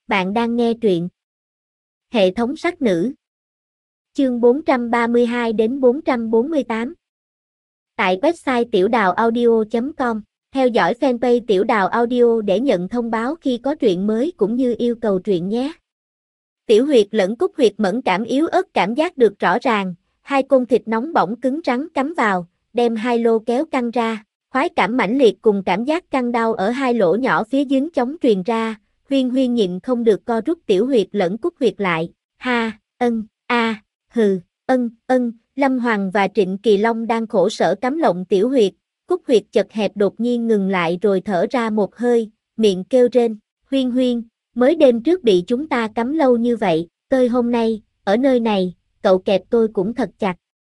Bạn đang nghe truyện Hệ thống sắc nữ. Chương 432 đến 448. Tại website tiểu đào audio.com, theo dõi fanpage Tiểu Đào Audio để nhận thông báo khi có truyện mới cũng như yêu cầu truyện nhé. Tiểu huyệt lẫn cúc huyệt mẫn cảm yếu ớt cảm giác được rõ ràng, hai côn thịt nóng bỏng cứng rắn cắm vào, đem hai lô kéo căng ra, khoái cảm mãnh liệt cùng cảm giác căng đau ở hai lỗ nhỏ phía dính chóng truyền ra, Huyên Huyên nhịn không được co rút tiểu huyệt lẫn cúc huyệt lại, ha, hừ, Lâm Hoàng và Trịnh Kỳ Long đang khổ sở cắm lộng tiểu huyệt, cúc huyệt chật hẹp đột nhiên ngừng lại rồi thở ra một hơi, miệng kêu rên, Huyên Huyên, mới đêm trước bị chúng ta cắm lâu như vậy, tới hôm nay, ở nơi này, cậu kẹp tôi cũng thật chặt.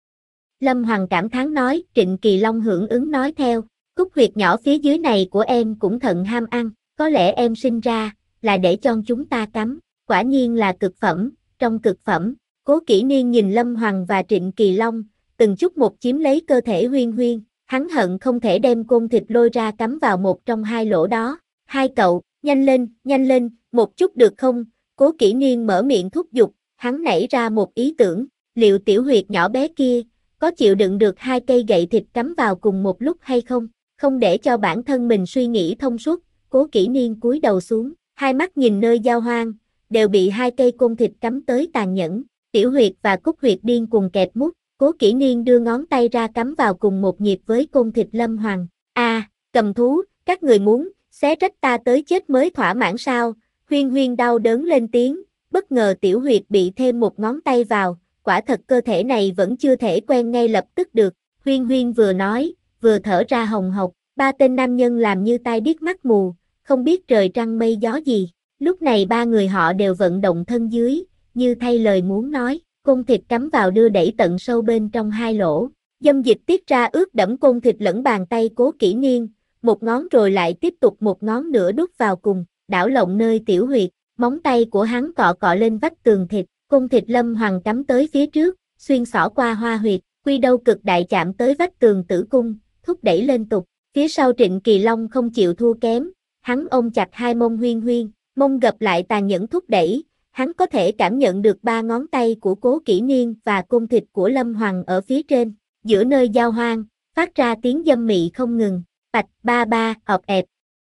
Lâm Hoàng cảm thán nói, Trịnh Kỳ Long hưởng ứng nói theo, cúc huyệt nhỏ phía dưới này của em cũng thận ham ăn, có lẽ em sinh ra, là để cho chúng ta cắm, quả nhiên là cực phẩm, trong cực phẩm. Cố Kỷ Niên nhìn Lâm Hoàng và Trịnh Kỳ Long, từng chút một chiếm lấy cơ thể Huyên Huyên, hắn hận không thể đem côn thịt lôi ra cắm vào một trong hai lỗ đó. Hai cậu, nhanh lên, một chút được không? Cố Kỷ Niên mở miệng thúc giục, hắn nảy ra một ý tưởng, liệu tiểu huyệt nhỏ bé kia, có chịu đựng được hai cây gậy thịt cắm vào cùng một lúc hay không? Không để cho bản thân mình suy nghĩ thông suốt, Cố Kỷ Niên cúi đầu xuống, hai mắt nhìn nơi giao hoang, đều bị hai cây côn thịt cắm tới tàn nhẫn. Tiểu huyệt và cúc huyệt điên cuồng kẹp mút, Cố Kỷ Niên đưa ngón tay ra cắm vào cùng một nhịp với côn thịt Lâm Hoàng. Cầm thú, các người muốn, xé rách ta tới chết mới thỏa mãn sao? Huyên Huyên đau đớn lên tiếng, bất ngờ tiểu huyệt bị thêm một ngón tay vào, quả thật cơ thể này vẫn chưa thể quen ngay lập tức được. Huyên Huyên vừa nói, vừa thở ra hồng hộc, ba tên nam nhân làm như tai điếc mắt mù, không biết trời trăng mây gió gì. Lúc này ba người họ đều vận động thân dưới, như thay lời muốn nói, côn thịt cắm vào đưa đẩy tận sâu bên trong hai lỗ, dâm dịch tiết ra ướt đẫm côn thịt lẫn bàn tay Cố Kỷ Niên, một ngón rồi lại tiếp tục một ngón nữa đút vào cùng, đảo lộn nơi tiểu huyệt, móng tay của hắn cọ cọ lên vách tường thịt, côn thịt Lâm Hoàng cắm tới phía trước, xuyên xỏ qua hoa huyệt, quy đâu cực đại chạm tới vách tường tử cung, thúc đẩy lên tục, phía sau Trịnh Kỳ Long không chịu thua kém, hắn ôm chặt hai mông Huyên Huyên, mông gập lại tàn nhẫn thúc đẩy. Hắn có thể cảm nhận được ba ngón tay của Cố Kỷ Niên và côn thịt của Lâm Hoàng ở phía trên, giữa nơi giao hoang, phát ra tiếng dâm mị không ngừng, bạch ba, ọp ẹp.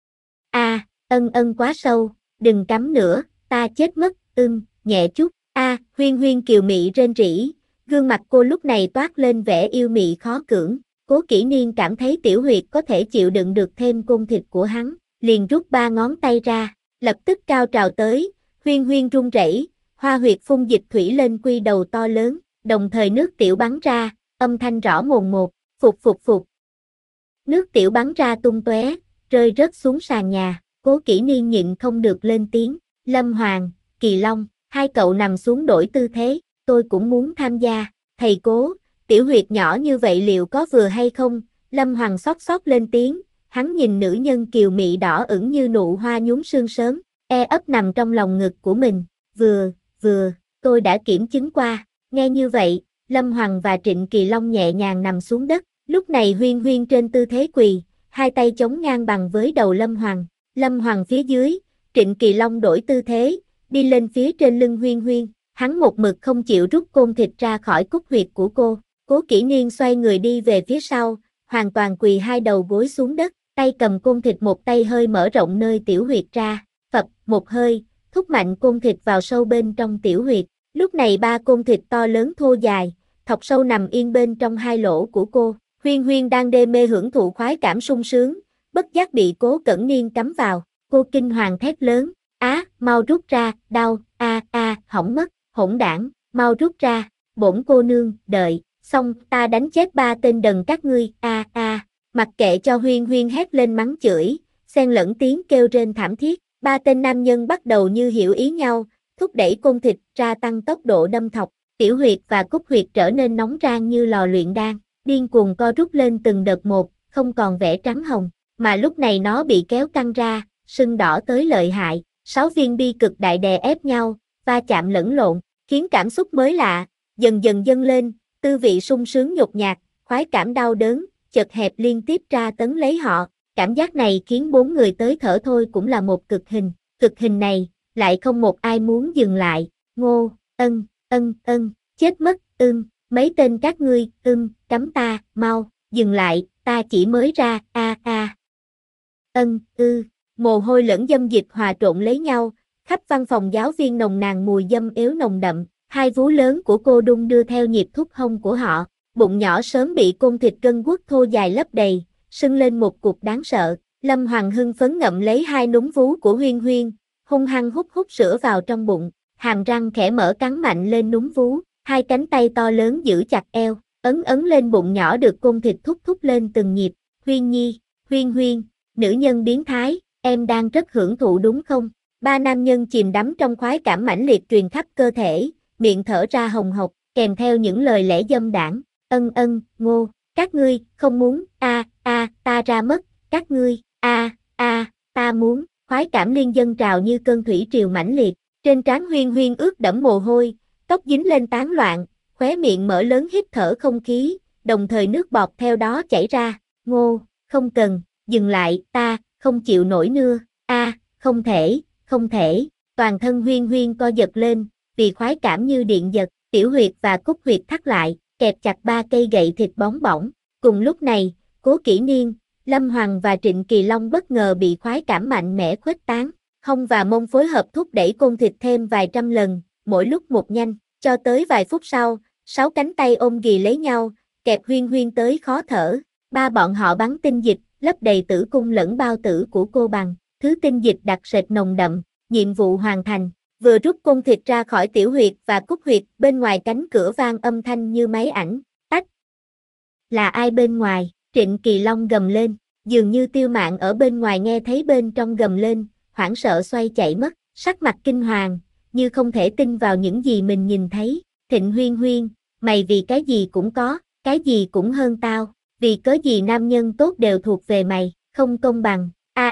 Quá sâu, đừng cắm nữa, ta chết mất, nhẹ chút, Huyên Huyên kiều mị rên rỉ, gương mặt cô lúc này toát lên vẻ yêu mị khó cưỡng, Cố Kỷ Niên cảm thấy tiểu huyệt có thể chịu đựng được thêm côn thịt của hắn, liền rút ba ngón tay ra, lập tức cao trào tới. Huyên Huyên run rẩy, hoa huyệt phun dịch thủy lên quy đầu to lớn, đồng thời nước tiểu bắn ra, âm thanh rõ mồn một, phụt. Nước tiểu bắn ra tung tóe, rơi rớt xuống sàn nhà, Cố Kỷ Niên nhịn không được lên tiếng, Lâm Hoàng, Kỳ Long, hai cậu nằm xuống đổi tư thế, tôi cũng muốn tham gia, thầy Cố, tiểu huyệt nhỏ như vậy liệu có vừa hay không? Lâm Hoàng xót lên tiếng, hắn nhìn nữ nhân kiều mị đỏ ửng như nụ hoa nhúm sương sớm. Ấp nằm trong lòng ngực của mình, vừa, tôi đã kiểm chứng qua, nghe như vậy, Lâm Hoàng và Trịnh Kỳ Long nhẹ nhàng nằm xuống đất, lúc này Huyên Huyên trên tư thế quỳ, hai tay chống ngang bằng với đầu Lâm Hoàng phía dưới, Trịnh Kỳ Long đổi tư thế, đi lên phía trên lưng Huyên Huyên, hắn một mực không chịu rút côn thịt ra khỏi cúc huyệt của cô, Cố Kỷ Niên xoay người đi về phía sau, hoàn toàn quỳ hai đầu gối xuống đất, tay cầm côn thịt một tay hơi mở rộng nơi tiểu huyệt ra. Phập, một hơi, thúc mạnh côn thịt vào sâu bên trong tiểu huyệt, lúc này ba côn thịt to lớn thô dài, thọc sâu nằm yên bên trong hai lỗ của cô, Huyên Huyên đang đê mê hưởng thụ khoái cảm sung sướng, bất giác bị Cố Cẩn Niên cắm vào, cô kinh hoàng thét lớn, mau rút ra, đau, hỏng mất, hỗn đảng, mau rút ra, bổn cô nương, đợi, xong, ta đánh chết ba tên đần các ngươi, mặc kệ cho Huyên Huyên hét lên mắng chửi, xen lẫn tiếng kêu rên thảm thiết. Ba tên nam nhân bắt đầu như hiểu ý nhau, thúc đẩy côn thịt ra tăng tốc độ đâm thọc, tiểu huyệt và cúc huyệt trở nên nóng rang như lò luyện đan, điên cuồng co rút lên từng đợt một, không còn vẻ trắng hồng, mà lúc này nó bị kéo căng ra, sưng đỏ tới lợi hại, 6 viên bi cực đại đè ép nhau, va chạm lẫn lộn, khiến cảm xúc mới lạ, dần dâng lên, tư vị sung sướng nhột nhạt, khoái cảm đau đớn, chật hẹp liên tiếp tra tấn lấy họ. Cảm giác này khiến bốn người tới thở thôi cũng là một cực hình này, lại không một ai muốn dừng lại. Ngô, chết mất, mấy tên các ngươi, cấm ta, mau, dừng lại, ta chỉ mới ra, mồ hôi lẫn dâm dịch hòa trộn lấy nhau, khắp văn phòng giáo viên nồng nàn mùi dâm yếu nồng đậm, hai vú lớn của cô đung đưa theo nhịp thúc hông của họ, bụng nhỏ sớm bị côn thịt gân guốc thô dài lấp đầy, sưng lên một cục đáng sợ. Lâm Hoàng hưng phấn ngậm lấy hai núm vú của Huyên Huyên, hung hăng hút sữa vào trong bụng, hàm răng khẽ mở cắn mạnh lên núm vú, hai cánh tay to lớn giữ chặt eo, ấn lên bụng nhỏ được côn thịt thúc lên từng nhịp. Huyên Nhi, Huyên, nữ nhân biến thái, em đang rất hưởng thụ đúng không? Ba nam nhân chìm đắm trong khoái cảm mãnh liệt truyền khắp cơ thể, miệng thở ra hồng hộc, kèm theo những lời lẽ dâm đãng. Ngô, các ngươi, không muốn, ta ra mất, các ngươi, ta muốn, khoái cảm liên dâng trào như cơn thủy triều mãnh liệt, trên trán Huyên Huyên ướt đẫm mồ hôi, tóc dính lên tán loạn, khóe miệng mở lớn hít thở không khí, đồng thời nước bọt theo đó chảy ra. Ngô, không cần, dừng lại, ta, không chịu nổi nữa, không thể, toàn thân Huyên Huyên co giật lên, vì khoái cảm như điện giật, tiểu huyệt và cúc huyệt thắt lại, kẹp chặt ba cây gậy thịt bóng bỏng. Cùng lúc này, Cố Kỷ Niên, Lâm Hoàng và Trịnh Kỳ Long bất ngờ bị khoái cảm mạnh mẽ khuếch tán, hông và mông phối hợp thúc đẩy côn thịt thêm vài trăm lần, mỗi lúc một nhanh, cho tới vài phút sau, 6 cánh tay ôm ghì lấy nhau, kẹp Huyên Huyên tới khó thở. Ba bọn họ bắn tinh dịch, lấp đầy tử cung lẫn bao tử của cô bằng thứ tinh dịch đặc sệt nồng đậm. Nhiệm vụ hoàn thành. Vừa rút côn thịt ra khỏi tiểu huyệt và cúc huyệt, bên ngoài cánh cửa vang âm thanh như máy ảnh. Tách. Là ai bên ngoài? Trịnh Kỳ Long gầm lên. Dường như Tiêu Mạn ở bên ngoài nghe thấy bên trong gầm lên, hoảng sợ xoay chạy mất, sắc mặt kinh hoàng, như không thể tin vào những gì mình nhìn thấy. Thịnh Huyên, mày vì cái gì cũng có, cái gì cũng hơn tao, vì cớ gì nam nhân tốt đều thuộc về mày, không công bằng.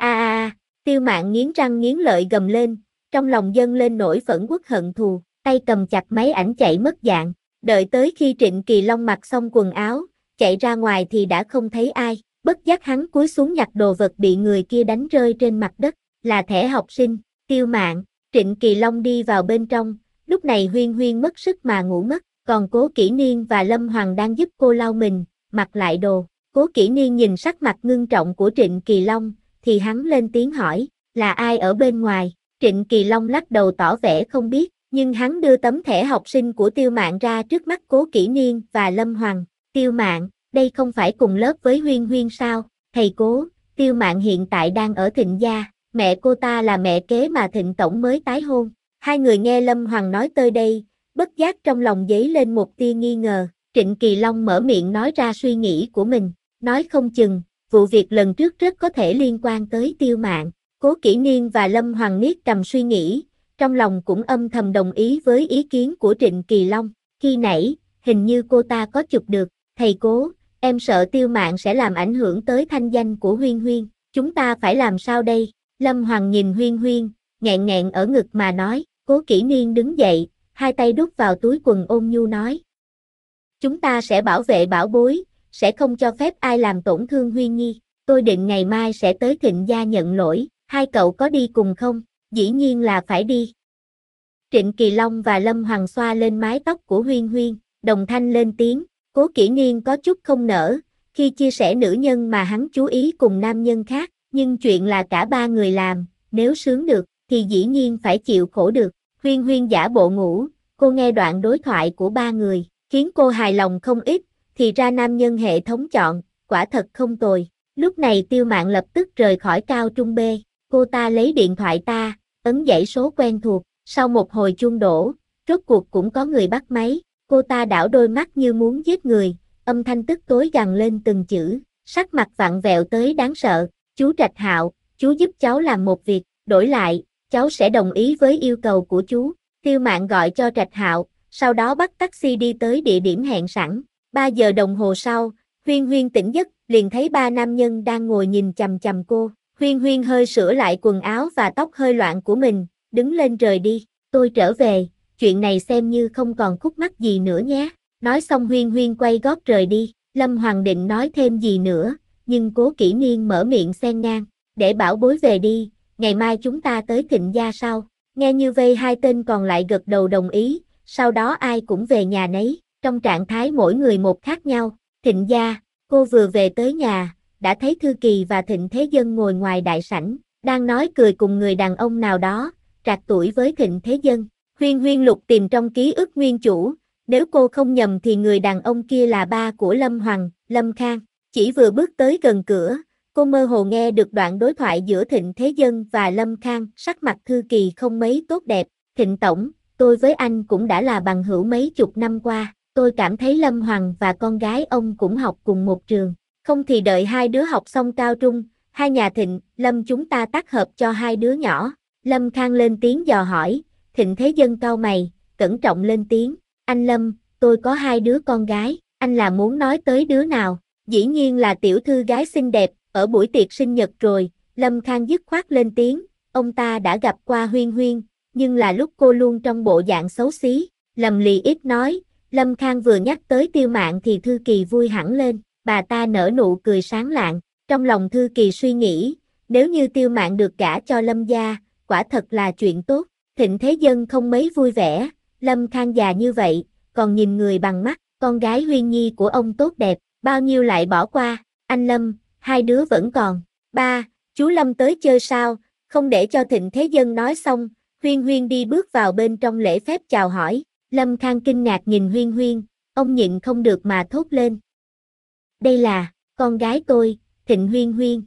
Tiêu Mạn nghiến răng nghiến lợi gầm lên, trong lòng dâng lên nỗi phẫn uất hận thù, tay cầm chặt máy ảnh chạy mất dạng. Đợi tới khi Trịnh Kỳ Long mặc xong quần áo, chạy ra ngoài thì đã không thấy ai, bất giác hắn cúi xuống nhặt đồ vật bị người kia đánh rơi trên mặt đất, là thẻ học sinh. Tiêu Mạn, Trịnh Kỳ Long đi vào bên trong, lúc này Huyên Huyên mất sức mà ngủ mất, còn Cố Kỷ Niên và Lâm Hoàng đang giúp cô lau mình, mặc lại đồ. Cố Kỷ Niên nhìn sắc mặt ngưng trọng của Trịnh Kỳ Long, thì hắn lên tiếng hỏi, là ai ở bên ngoài? Trịnh Kỳ Long lắc đầu tỏ vẻ không biết, nhưng hắn đưa tấm thẻ học sinh của Tiêu Mạn ra trước mắt Cố Kỷ Niên và Lâm Hoàng. Tiêu Mạn, đây không phải cùng lớp với Huyên Huyên sao? Thầy Cố, Tiêu Mạn hiện tại đang ở Thịnh gia, mẹ cô ta là mẹ kế mà Thịnh Tổng mới tái hôn. Hai người nghe Lâm Hoàng nói tới đây, bất giác trong lòng dấy lên một tia nghi ngờ. Trịnh Kỳ Long mở miệng nói ra suy nghĩ của mình, nói không chừng, vụ việc lần trước rất có thể liên quan tới Tiêu Mạn. Cố Kỷ Niên và Lâm Hoàng niết cầm suy nghĩ, trong lòng cũng âm thầm đồng ý với ý kiến của Trịnh Kỳ Long. Khi nãy, hình như cô ta có chụp được, thầy Cố, em sợ Tiêu Mạn sẽ làm ảnh hưởng tới thanh danh của Huyên Huyên, chúng ta phải làm sao đây? Lâm Hoàng nhìn Huyên Huyên, nghẹn ở ngực mà nói. Cố Kỷ Niên đứng dậy, hai tay đút vào túi quần ôn nhu nói. Chúng ta sẽ bảo vệ bảo bối, sẽ không cho phép ai làm tổn thương Huyên Nhi. Tôi định ngày mai sẽ tới Thịnh gia nhận lỗi, hai cậu có đi cùng không? Dĩ nhiên là phải đi. Trịnh Kỳ Long và Lâm Hoàng xoa lên mái tóc của Huyên Huyên, đồng thanh lên tiếng. Cố Kỷ Niên có chút không nỡ, khi chia sẻ nữ nhân mà hắn chú ý cùng nam nhân khác, nhưng chuyện là cả ba người làm, nếu sướng được, thì dĩ nhiên phải chịu khổ được. Huyên Huyên giả bộ ngủ, cô nghe đoạn đối thoại của ba người, khiến cô hài lòng không ít, thì ra nam nhân hệ thống chọn, quả thật không tồi. Lúc này Tiêu Mạn lập tức rời khỏi cao trung B, cô ta lấy điện thoại ta, ấn dãy số quen thuộc, sau một hồi chuông đổ, rốt cuộc cũng có người bắt máy, cô ta đảo đôi mắt như muốn giết người, âm thanh tức tối gằn lên từng chữ, sắc mặt vặn vẹo tới đáng sợ. Chú Trạch Hạo, chú giúp cháu làm một việc, đổi lại, cháu sẽ đồng ý với yêu cầu của chú. Tiêu Mạn gọi cho Trạch Hạo, sau đó bắt taxi đi tới địa điểm hẹn sẵn. 3 giờ đồng hồ sau, Huyên Huyên tỉnh giấc, liền thấy ba nam nhân đang ngồi nhìn chằm chằm cô. Huyên Huyên hơi sửa lại quần áo và tóc hơi loạn của mình, đứng lên rời đi. Tôi trở về, chuyện này xem như không còn khúc mắc gì nữa nhé. Nói xong Huyên Huyên quay gót rời đi. Lâm Hoàng định nói thêm gì nữa, nhưng Cố Kỷ Niên mở miệng xen ngang. Để bảo bối về đi, ngày mai chúng ta tới Thịnh gia sau. Nghe như vây hai tên còn lại gật đầu đồng ý, sau đó ai cũng về nhà nấy, trong trạng thái mỗi người một khác nhau. Thịnh gia, cô vừa về tới nhà, đã thấy Thư Kỳ và Thịnh Thế Dân ngồi ngoài đại sảnh, đang nói cười cùng người đàn ông nào đó, trạc tuổi với Thịnh Thế Dân. Huyên Huyên lục tìm trong ký ức nguyên chủ, nếu cô không nhầm thì người đàn ông kia là ba của Lâm Hoàng, Lâm Khang. Chỉ vừa bước tới gần cửa, cô mơ hồ nghe được đoạn đối thoại giữa Thịnh Thế Dân và Lâm Khang, sắc mặt Thư Kỳ không mấy tốt đẹp. Thịnh tổng, tôi với anh cũng đã là bằng hữu mấy chục năm qua, tôi cảm thấy Lâm Hoàng và con gái ông cũng học cùng một trường. Không thì đợi hai đứa học xong cao trung, hai nhà Thịnh, Lâm chúng ta tác hợp cho hai đứa nhỏ. Lâm Khang lên tiếng dò hỏi, Thịnh Thế Dân cau mày, cẩn trọng lên tiếng, anh Lâm, tôi có hai đứa con gái, anh là muốn nói tới đứa nào? Dĩ nhiên là tiểu thư gái xinh đẹp, ở buổi tiệc sinh nhật rồi. Lâm Khang dứt khoát lên tiếng, ông ta đã gặp qua Huyên Huyên, nhưng là lúc cô luôn trong bộ dạng xấu xí. Lâm lì ít nói, Lâm Khang vừa nhắc tới Tiêu Mạn thì Thư Kỳ vui hẳn lên, bà ta nở nụ cười sáng lạng. Trong lòng Thư Kỳ suy nghĩ, nếu như Tiêu Mạn được gả cho Lâm gia, quả thật là chuyện tốt. Thịnh Thế Dân không mấy vui vẻ, Lâm Khang già như vậy, còn nhìn người bằng mắt, con gái Huyên Nhi của ông tốt đẹp, bao nhiêu lại bỏ qua. Anh Lâm, hai đứa vẫn còn. Ba, chú Lâm tới chơi sao? Không để cho Thịnh Thế Dân nói xong, Huyên Huyên đi bước vào bên trong lễ phép chào hỏi. Lâm Khang kinh ngạc nhìn Huyên Huyên, ông nhịn không được mà thốt lên. Đây là, con gái tôi, Thịnh Huyên Huyên.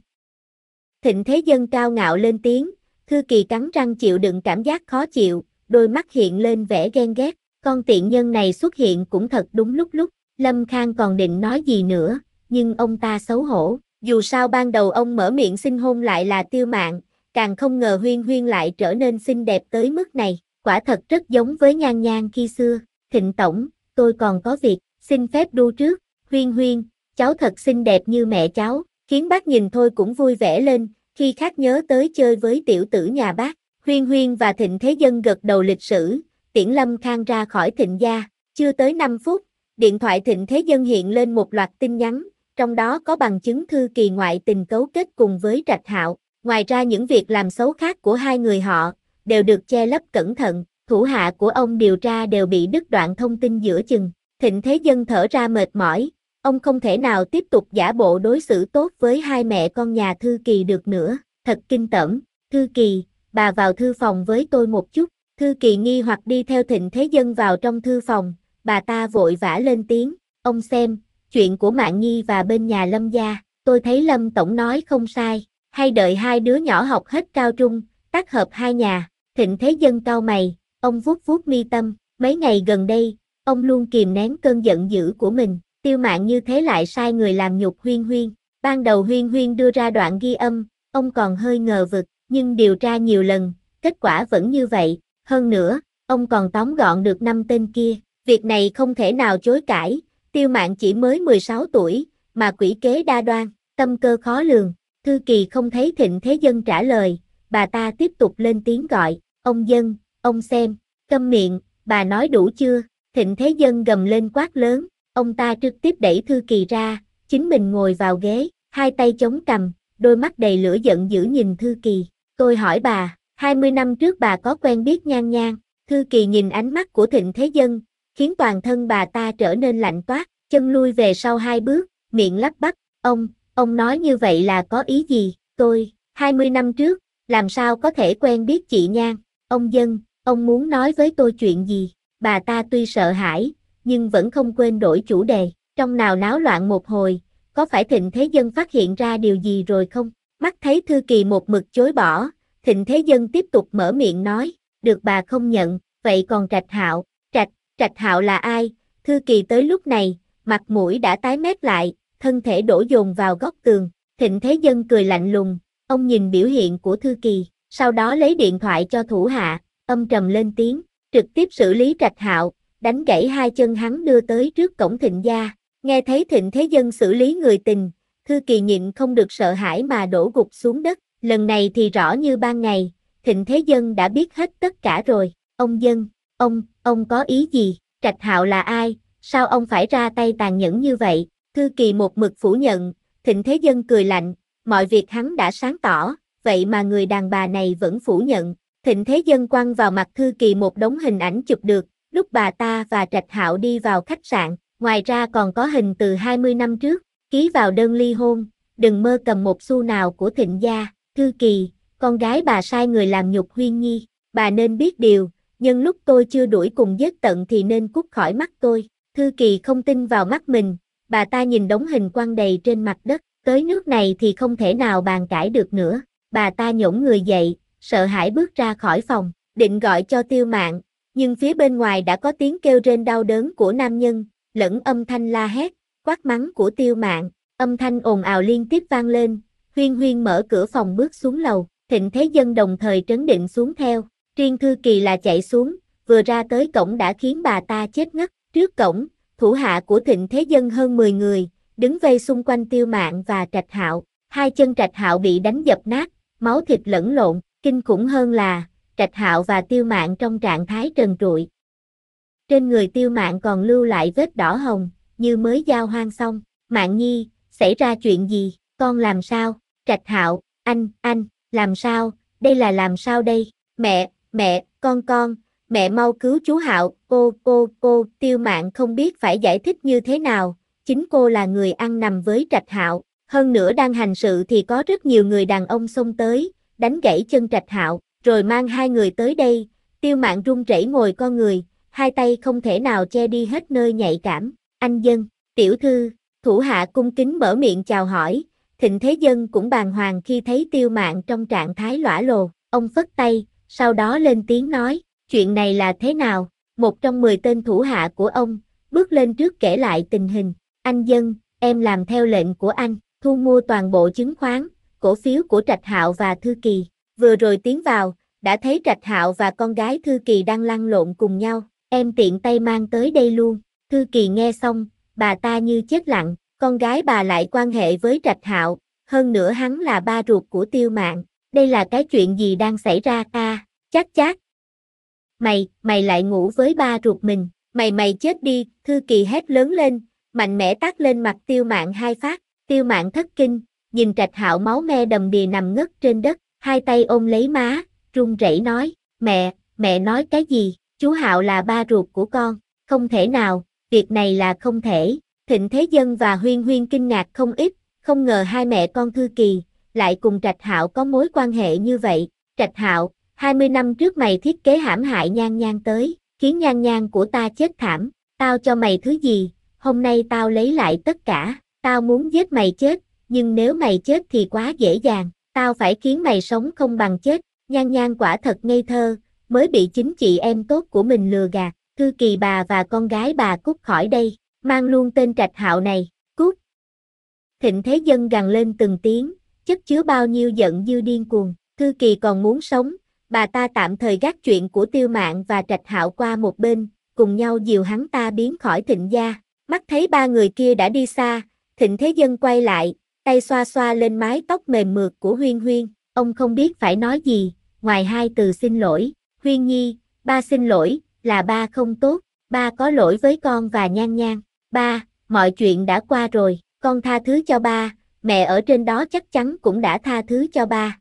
Thịnh Thế Dân cao ngạo lên tiếng, Thư Kỳ cắn răng chịu đựng cảm giác khó chịu, đôi mắt hiện lên vẻ ghen ghét. Con tiện nhân này xuất hiện cũng thật đúng lúc. Lâm Khang còn định nói gì nữa, nhưng ông ta xấu hổ. Dù sao ban đầu ông mở miệng xin hôn lại là Tiêu Mạn, càng không ngờ Huyên Huyên lại trở nên xinh đẹp tới mức này. Quả thật rất giống với Nhan Nhan khi xưa. Thịnh tổng, tôi còn có việc, xin phép đu trước. Huyên Huyên, cháu thật xinh đẹp như mẹ cháu, khiến bác nhìn thôi cũng vui vẻ lên, khi khác nhớ tới chơi với tiểu tử nhà bác. Huyên Huyên và Thịnh Thế Dân gật đầu lịch sử, tiễn Lâm Khang ra khỏi Thịnh gia. Chưa tới 5 phút, điện thoại Thịnh Thế Dân hiện lên một loạt tin nhắn, trong đó có bằng chứng Thư Kỳ ngoại tình cấu kết cùng với Trạch Hạo. Ngoài ra những việc làm xấu khác của hai người họ, đều được che lấp cẩn thận, thủ hạ của ông điều tra đều bị đứt đoạn thông tin giữa chừng. Thịnh Thế Dân thở ra mệt mỏi, ông không thể nào tiếp tục giả bộ đối xử tốt với hai mẹ con nhà Thư Kỳ được nữa, thật kinh tởm. Thư Kỳ, bà vào thư phòng với tôi một chút. Thư Kỳ nghi hoặc đi theo Thịnh Thế Dân vào trong thư phòng, bà ta vội vã lên tiếng, ông xem, chuyện của Mạn Nhi và bên nhà Lâm gia, tôi thấy Lâm tổng nói không sai, hay đợi hai đứa nhỏ học hết cao trung, tác hợp hai nhà. Thịnh Thế Dân cau mày, ông vuốt vuốt mi tâm, mấy ngày gần đây, ông luôn kìm nén cơn giận dữ của mình. Tiêu Mạn như thế lại sai người làm nhục Huyên Huyên. Ban đầu Huyên Huyên đưa ra đoạn ghi âm, ông còn hơi ngờ vực, nhưng điều tra nhiều lần, kết quả vẫn như vậy. Hơn nữa, ông còn tóm gọn được 5 tên kia. Việc này không thể nào chối cãi. Tiêu Mạn chỉ mới 16 tuổi, mà quỷ kế đa đoan, tâm cơ khó lường. Thư Kỳ không thấy Thịnh Thế Dân trả lời, bà ta tiếp tục lên tiếng gọi, ông Dân, ông xem, câm miệng, bà nói đủ chưa? Thịnh Thế Dân gầm lên quát lớn, ông ta trực tiếp đẩy Thư Kỳ ra, chính mình ngồi vào ghế, hai tay chống cằm, đôi mắt đầy lửa giận dữ nhìn Thư Kỳ. Tôi hỏi bà, 20 năm trước bà có quen biết Nhan Nhan? Thư Kỳ nhìn ánh mắt của Thịnh Thế Dân, khiến toàn thân bà ta trở nên lạnh toát, chân lui về sau 2 bước, miệng lắp bắp, ông nói như vậy là có ý gì? Tôi, 20 năm trước, làm sao có thể quen biết chị Nhan? Ông Dân, ông muốn nói với tôi chuyện gì? Bà ta tuy sợ hãi, nhưng vẫn không quên đổi chủ đề, trong nào náo loạn một hồi, có phải Thịnh Thế Dân phát hiện ra điều gì rồi không? Mắt thấy Thư Kỳ một mực chối bỏ, Thịnh Thế Dân tiếp tục mở miệng nói, được bà không nhận, vậy còn Trạch Hạo, Trạch Hạo là ai? Thư Kỳ tới lúc này, mặt mũi đã tái mét lại, thân thể đổ dồn vào góc tường. Thịnh Thế Dân cười lạnh lùng, ông nhìn biểu hiện của Thư Kỳ, sau đó lấy điện thoại cho thủ hạ, âm trầm lên tiếng, trực tiếp xử lý Trạch Hạo, đánh gãy hai chân hắn đưa tới trước cổng Thịnh gia. Nghe thấy Thịnh Thế Dân xử lý người tình, Thư Kỳ nhịn không được sợ hãi mà đổ gục xuống đất. Lần này thì rõ như ban ngày, Thịnh Thế Dân đã biết hết tất cả rồi. Ông Dân, ông có ý gì? Trạch Hạo là ai? Sao ông phải ra tay tàn nhẫn như vậy? Thư Kỳ một mực phủ nhận, Thịnh Thế Dân cười lạnh, mọi việc hắn đã sáng tỏ, vậy mà người đàn bà này vẫn phủ nhận. Thịnh Thế Dân quăng vào mặt Thư Kỳ một đống hình ảnh chụp được, lúc bà ta và Trạch Hạo đi vào khách sạn, ngoài ra còn có hình từ 20 năm trước, ký vào đơn ly hôn, đừng mơ cầm một xu nào của Thịnh gia. Thư Kỳ, con gái bà sai người làm nhục Huyên Nhi, bà nên biết điều, nhân lúc tôi chưa đuổi cùng giết tận thì nên cút khỏi mắt tôi. Thư Kỳ không tin vào mắt mình, bà ta nhìn đống hình quăng đầy trên mặt đất, tới nước này thì không thể nào bàn cãi được nữa. Bà ta nhổn người dậy, sợ hãi bước ra khỏi phòng, định gọi cho Tiêu Mạn, nhưng phía bên ngoài đã có tiếng kêu rên đau đớn của nam nhân, lẫn âm thanh la hét, quát mắng của Tiêu Mạn, âm thanh ồn ào liên tiếp vang lên. Huyên Huyên mở cửa phòng bước xuống lầu, Thịnh Thế Dân đồng thời trấn định xuống theo, riêng Thư Kỳ là chạy xuống, vừa ra tới cổng đã khiến bà ta chết ngất. Trước cổng, thủ hạ của Thịnh Thế Dân hơn 10 người, đứng vây xung quanh Tiêu Mạn và Trạch Hạo, hai chân Trạch Hạo bị đánh dập nát, máu thịt lẫn lộn, kinh khủng hơn là, Trạch Hạo và Tiêu Mạn trong trạng thái trần trụi. Trên người Tiêu Mạn còn lưu lại vết đỏ hồng, như mới giao hoang xong. Mạn Nhi, xảy ra chuyện gì, con làm sao? Trạch Hạo, anh, làm sao, đây là làm sao đây? Mẹ, con, mẹ mau cứu chú Hạo. Cô, Tiêu Mạn không biết phải giải thích như thế nào, chính cô là người ăn nằm với Trạch Hạo, hơn nữa đang hành sự thì có rất nhiều người đàn ông xông tới, đánh gãy chân Trạch Hạo, rồi mang hai người tới đây. Tiêu Mạn run rẩy ngồi con người, hai tay không thể nào che đi hết nơi nhạy cảm. Anh Dân, tiểu thư, thủ hạ cung kính mở miệng chào hỏi. Thịnh Thế Dân cũng bàng hoàng khi thấy Tiêu Mạn trong trạng thái lõa lồ, ông phất tay, sau đó lên tiếng nói, chuyện này là thế nào? Một trong 10 tên thủ hạ của ông, bước lên trước kể lại tình hình. Anh Dân, em làm theo lệnh của anh, thu mua toàn bộ chứng khoán, cổ phiếu của Trạch Hạo và Thư Kỳ. Vừa rồi tiến vào, đã thấy Trạch Hạo và con gái Thư Kỳ đang lăn lộn cùng nhau, em tiện tay mang tới đây luôn. Thư Kỳ nghe xong, bà ta như chết lặng, con gái bà lại quan hệ với Trạch Hạo, hơn nữa hắn là ba ruột của Tiêu Mạn, đây là cái chuyện gì đang xảy ra à? Chát. Mày lại ngủ với ba ruột mình, mày chết đi. Thư Kỳ hét lớn lên, mạnh mẽ tát lên mặt Tiêu Mạn hai phát. Tiêu Mạn thất kinh, nhìn Trạch Hạo máu me đầm đìa nằm ngất trên đất, hai tay ôm lấy má, run rẩy nói, mẹ nói cái gì? Chú Hạo là ba ruột của con, không thể nào, việc này là không thể. Thịnh Thế Dân và Huyên Huyên kinh ngạc không ít, không ngờ hai mẹ con Thư Kỳ lại cùng Trạch Hạo có mối quan hệ như vậy. Trạch Hạo, 20 năm trước mày thiết kế hãm hại Nhan Nhan tới, khiến Nhan Nhan của ta chết thảm, tao cho mày thứ gì? Hôm nay tao lấy lại tất cả, tao muốn giết mày chết, nhưng nếu mày chết thì quá dễ dàng, tao phải khiến mày sống không bằng chết. Nhan Nhan quả thật ngây thơ, mới bị chính chị em tốt của mình lừa gạt. Thư Kỳ bà và con gái bà cút khỏi đây, mang luôn tên Trạch Hạo này, cút. Thịnh Thế Dân gằn lên từng tiếng, chất chứa bao nhiêu giận dữ điên cuồng. Thư Kỳ còn muốn sống, bà ta tạm thời gác chuyện của Tiêu Mạn và Trạch Hạo qua một bên, cùng nhau dìu hắn ta biến khỏi Thịnh gia. Mắt thấy ba người kia đã đi xa, Thịnh Thế Dân quay lại, tay xoa xoa lên mái tóc mềm mượt của Huyên Huyên, ông không biết phải nói gì, ngoài hai từ xin lỗi. Huyên Nhi, ba xin lỗi, là ba không tốt, ba có lỗi với con và Nhan Nhan. Ba, mọi chuyện đã qua rồi, con tha thứ cho ba, mẹ ở trên đó chắc chắn cũng đã tha thứ cho ba.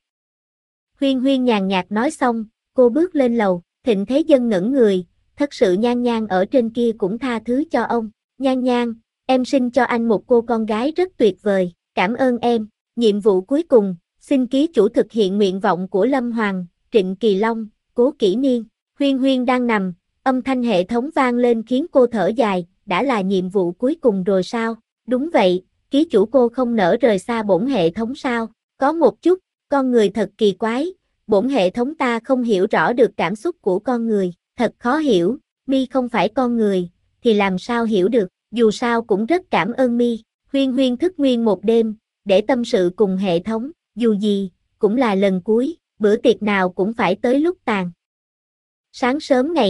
Huyên Huyên nhàn nhạt nói xong, cô bước lên lầu. Thịnh Thế Dân ngẩn người, thật sự Nhan Nhan ở trên kia cũng tha thứ cho ông. Nhan Nhan, em sinh cho anh một cô con gái rất tuyệt vời, cảm ơn em. Nhiệm vụ cuối cùng, xin ký chủ thực hiện nguyện vọng của Lâm Hoàng, Trịnh Kỳ Long, Cố Kỷ Niên. Huyên Huyên đang nằm, âm thanh hệ thống vang lên khiến cô thở dài, đã là nhiệm vụ cuối cùng rồi sao? Đúng vậy, ký chủ cô không nỡ rời xa bổn hệ thống sao? Có một chút, con người thật kỳ quái, bổn hệ thống ta không hiểu rõ được cảm xúc của con người, thật khó hiểu, Mi không phải con người, thì làm sao hiểu được, dù sao cũng rất cảm ơn Mi. Huyên Huyên thức nguyên một đêm, để tâm sự cùng hệ thống, dù gì, cũng là lần cuối, bữa tiệc nào cũng phải tới lúc tàn. Sáng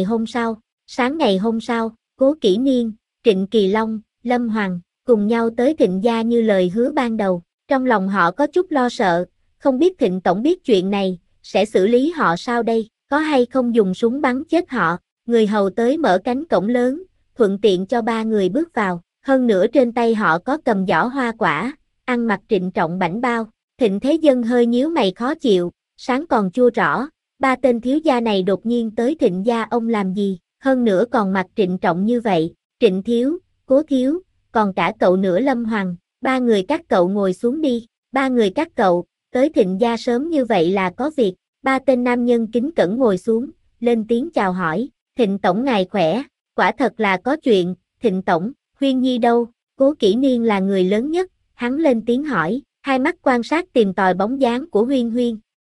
ngày hôm sau, Cố Kỷ Niên, Trịnh Kỳ Long, Lâm Hoàng, cùng nhau tới Thịnh gia như lời hứa ban đầu. Trong lòng họ có chút lo sợ, không biết Thịnh Tổng biết chuyện này, sẽ xử lý họ sao đây, có hay không dùng súng bắn chết họ. Người hầu tới mở cánh cổng lớn, thuận tiện cho ba người bước vào, hơn nữa trên tay họ có cầm giỏ hoa quả, ăn mặc trịnh trọng bảnh bao. Thịnh Thế Dân hơi nhíu mày khó chịu, sáng còn chưa rõ, ba tên thiếu gia này đột nhiên tới Trịnh gia ông làm gì, hơn nữa còn mặt trịnh trọng như vậy, Trịnh thiếu, Cố thiếu, còn cả cậu nữa Lâm Hoàng, ba người các cậu ngồi xuống đi, ba người các cậu, tới Trịnh gia sớm như vậy là có việc, ba tên nam nhân kính cẩn ngồi xuống, lên tiếng chào hỏi, Trịnh tổng ngài khỏe, quả thật là có chuyện, Trịnh tổng, Huyên Nhi đâu, Cố Kỷ Niên là người lớn nhất, hắn lên tiếng hỏi, hai mắt quan sát tìm tòi bóng dáng của Huyên Huyên.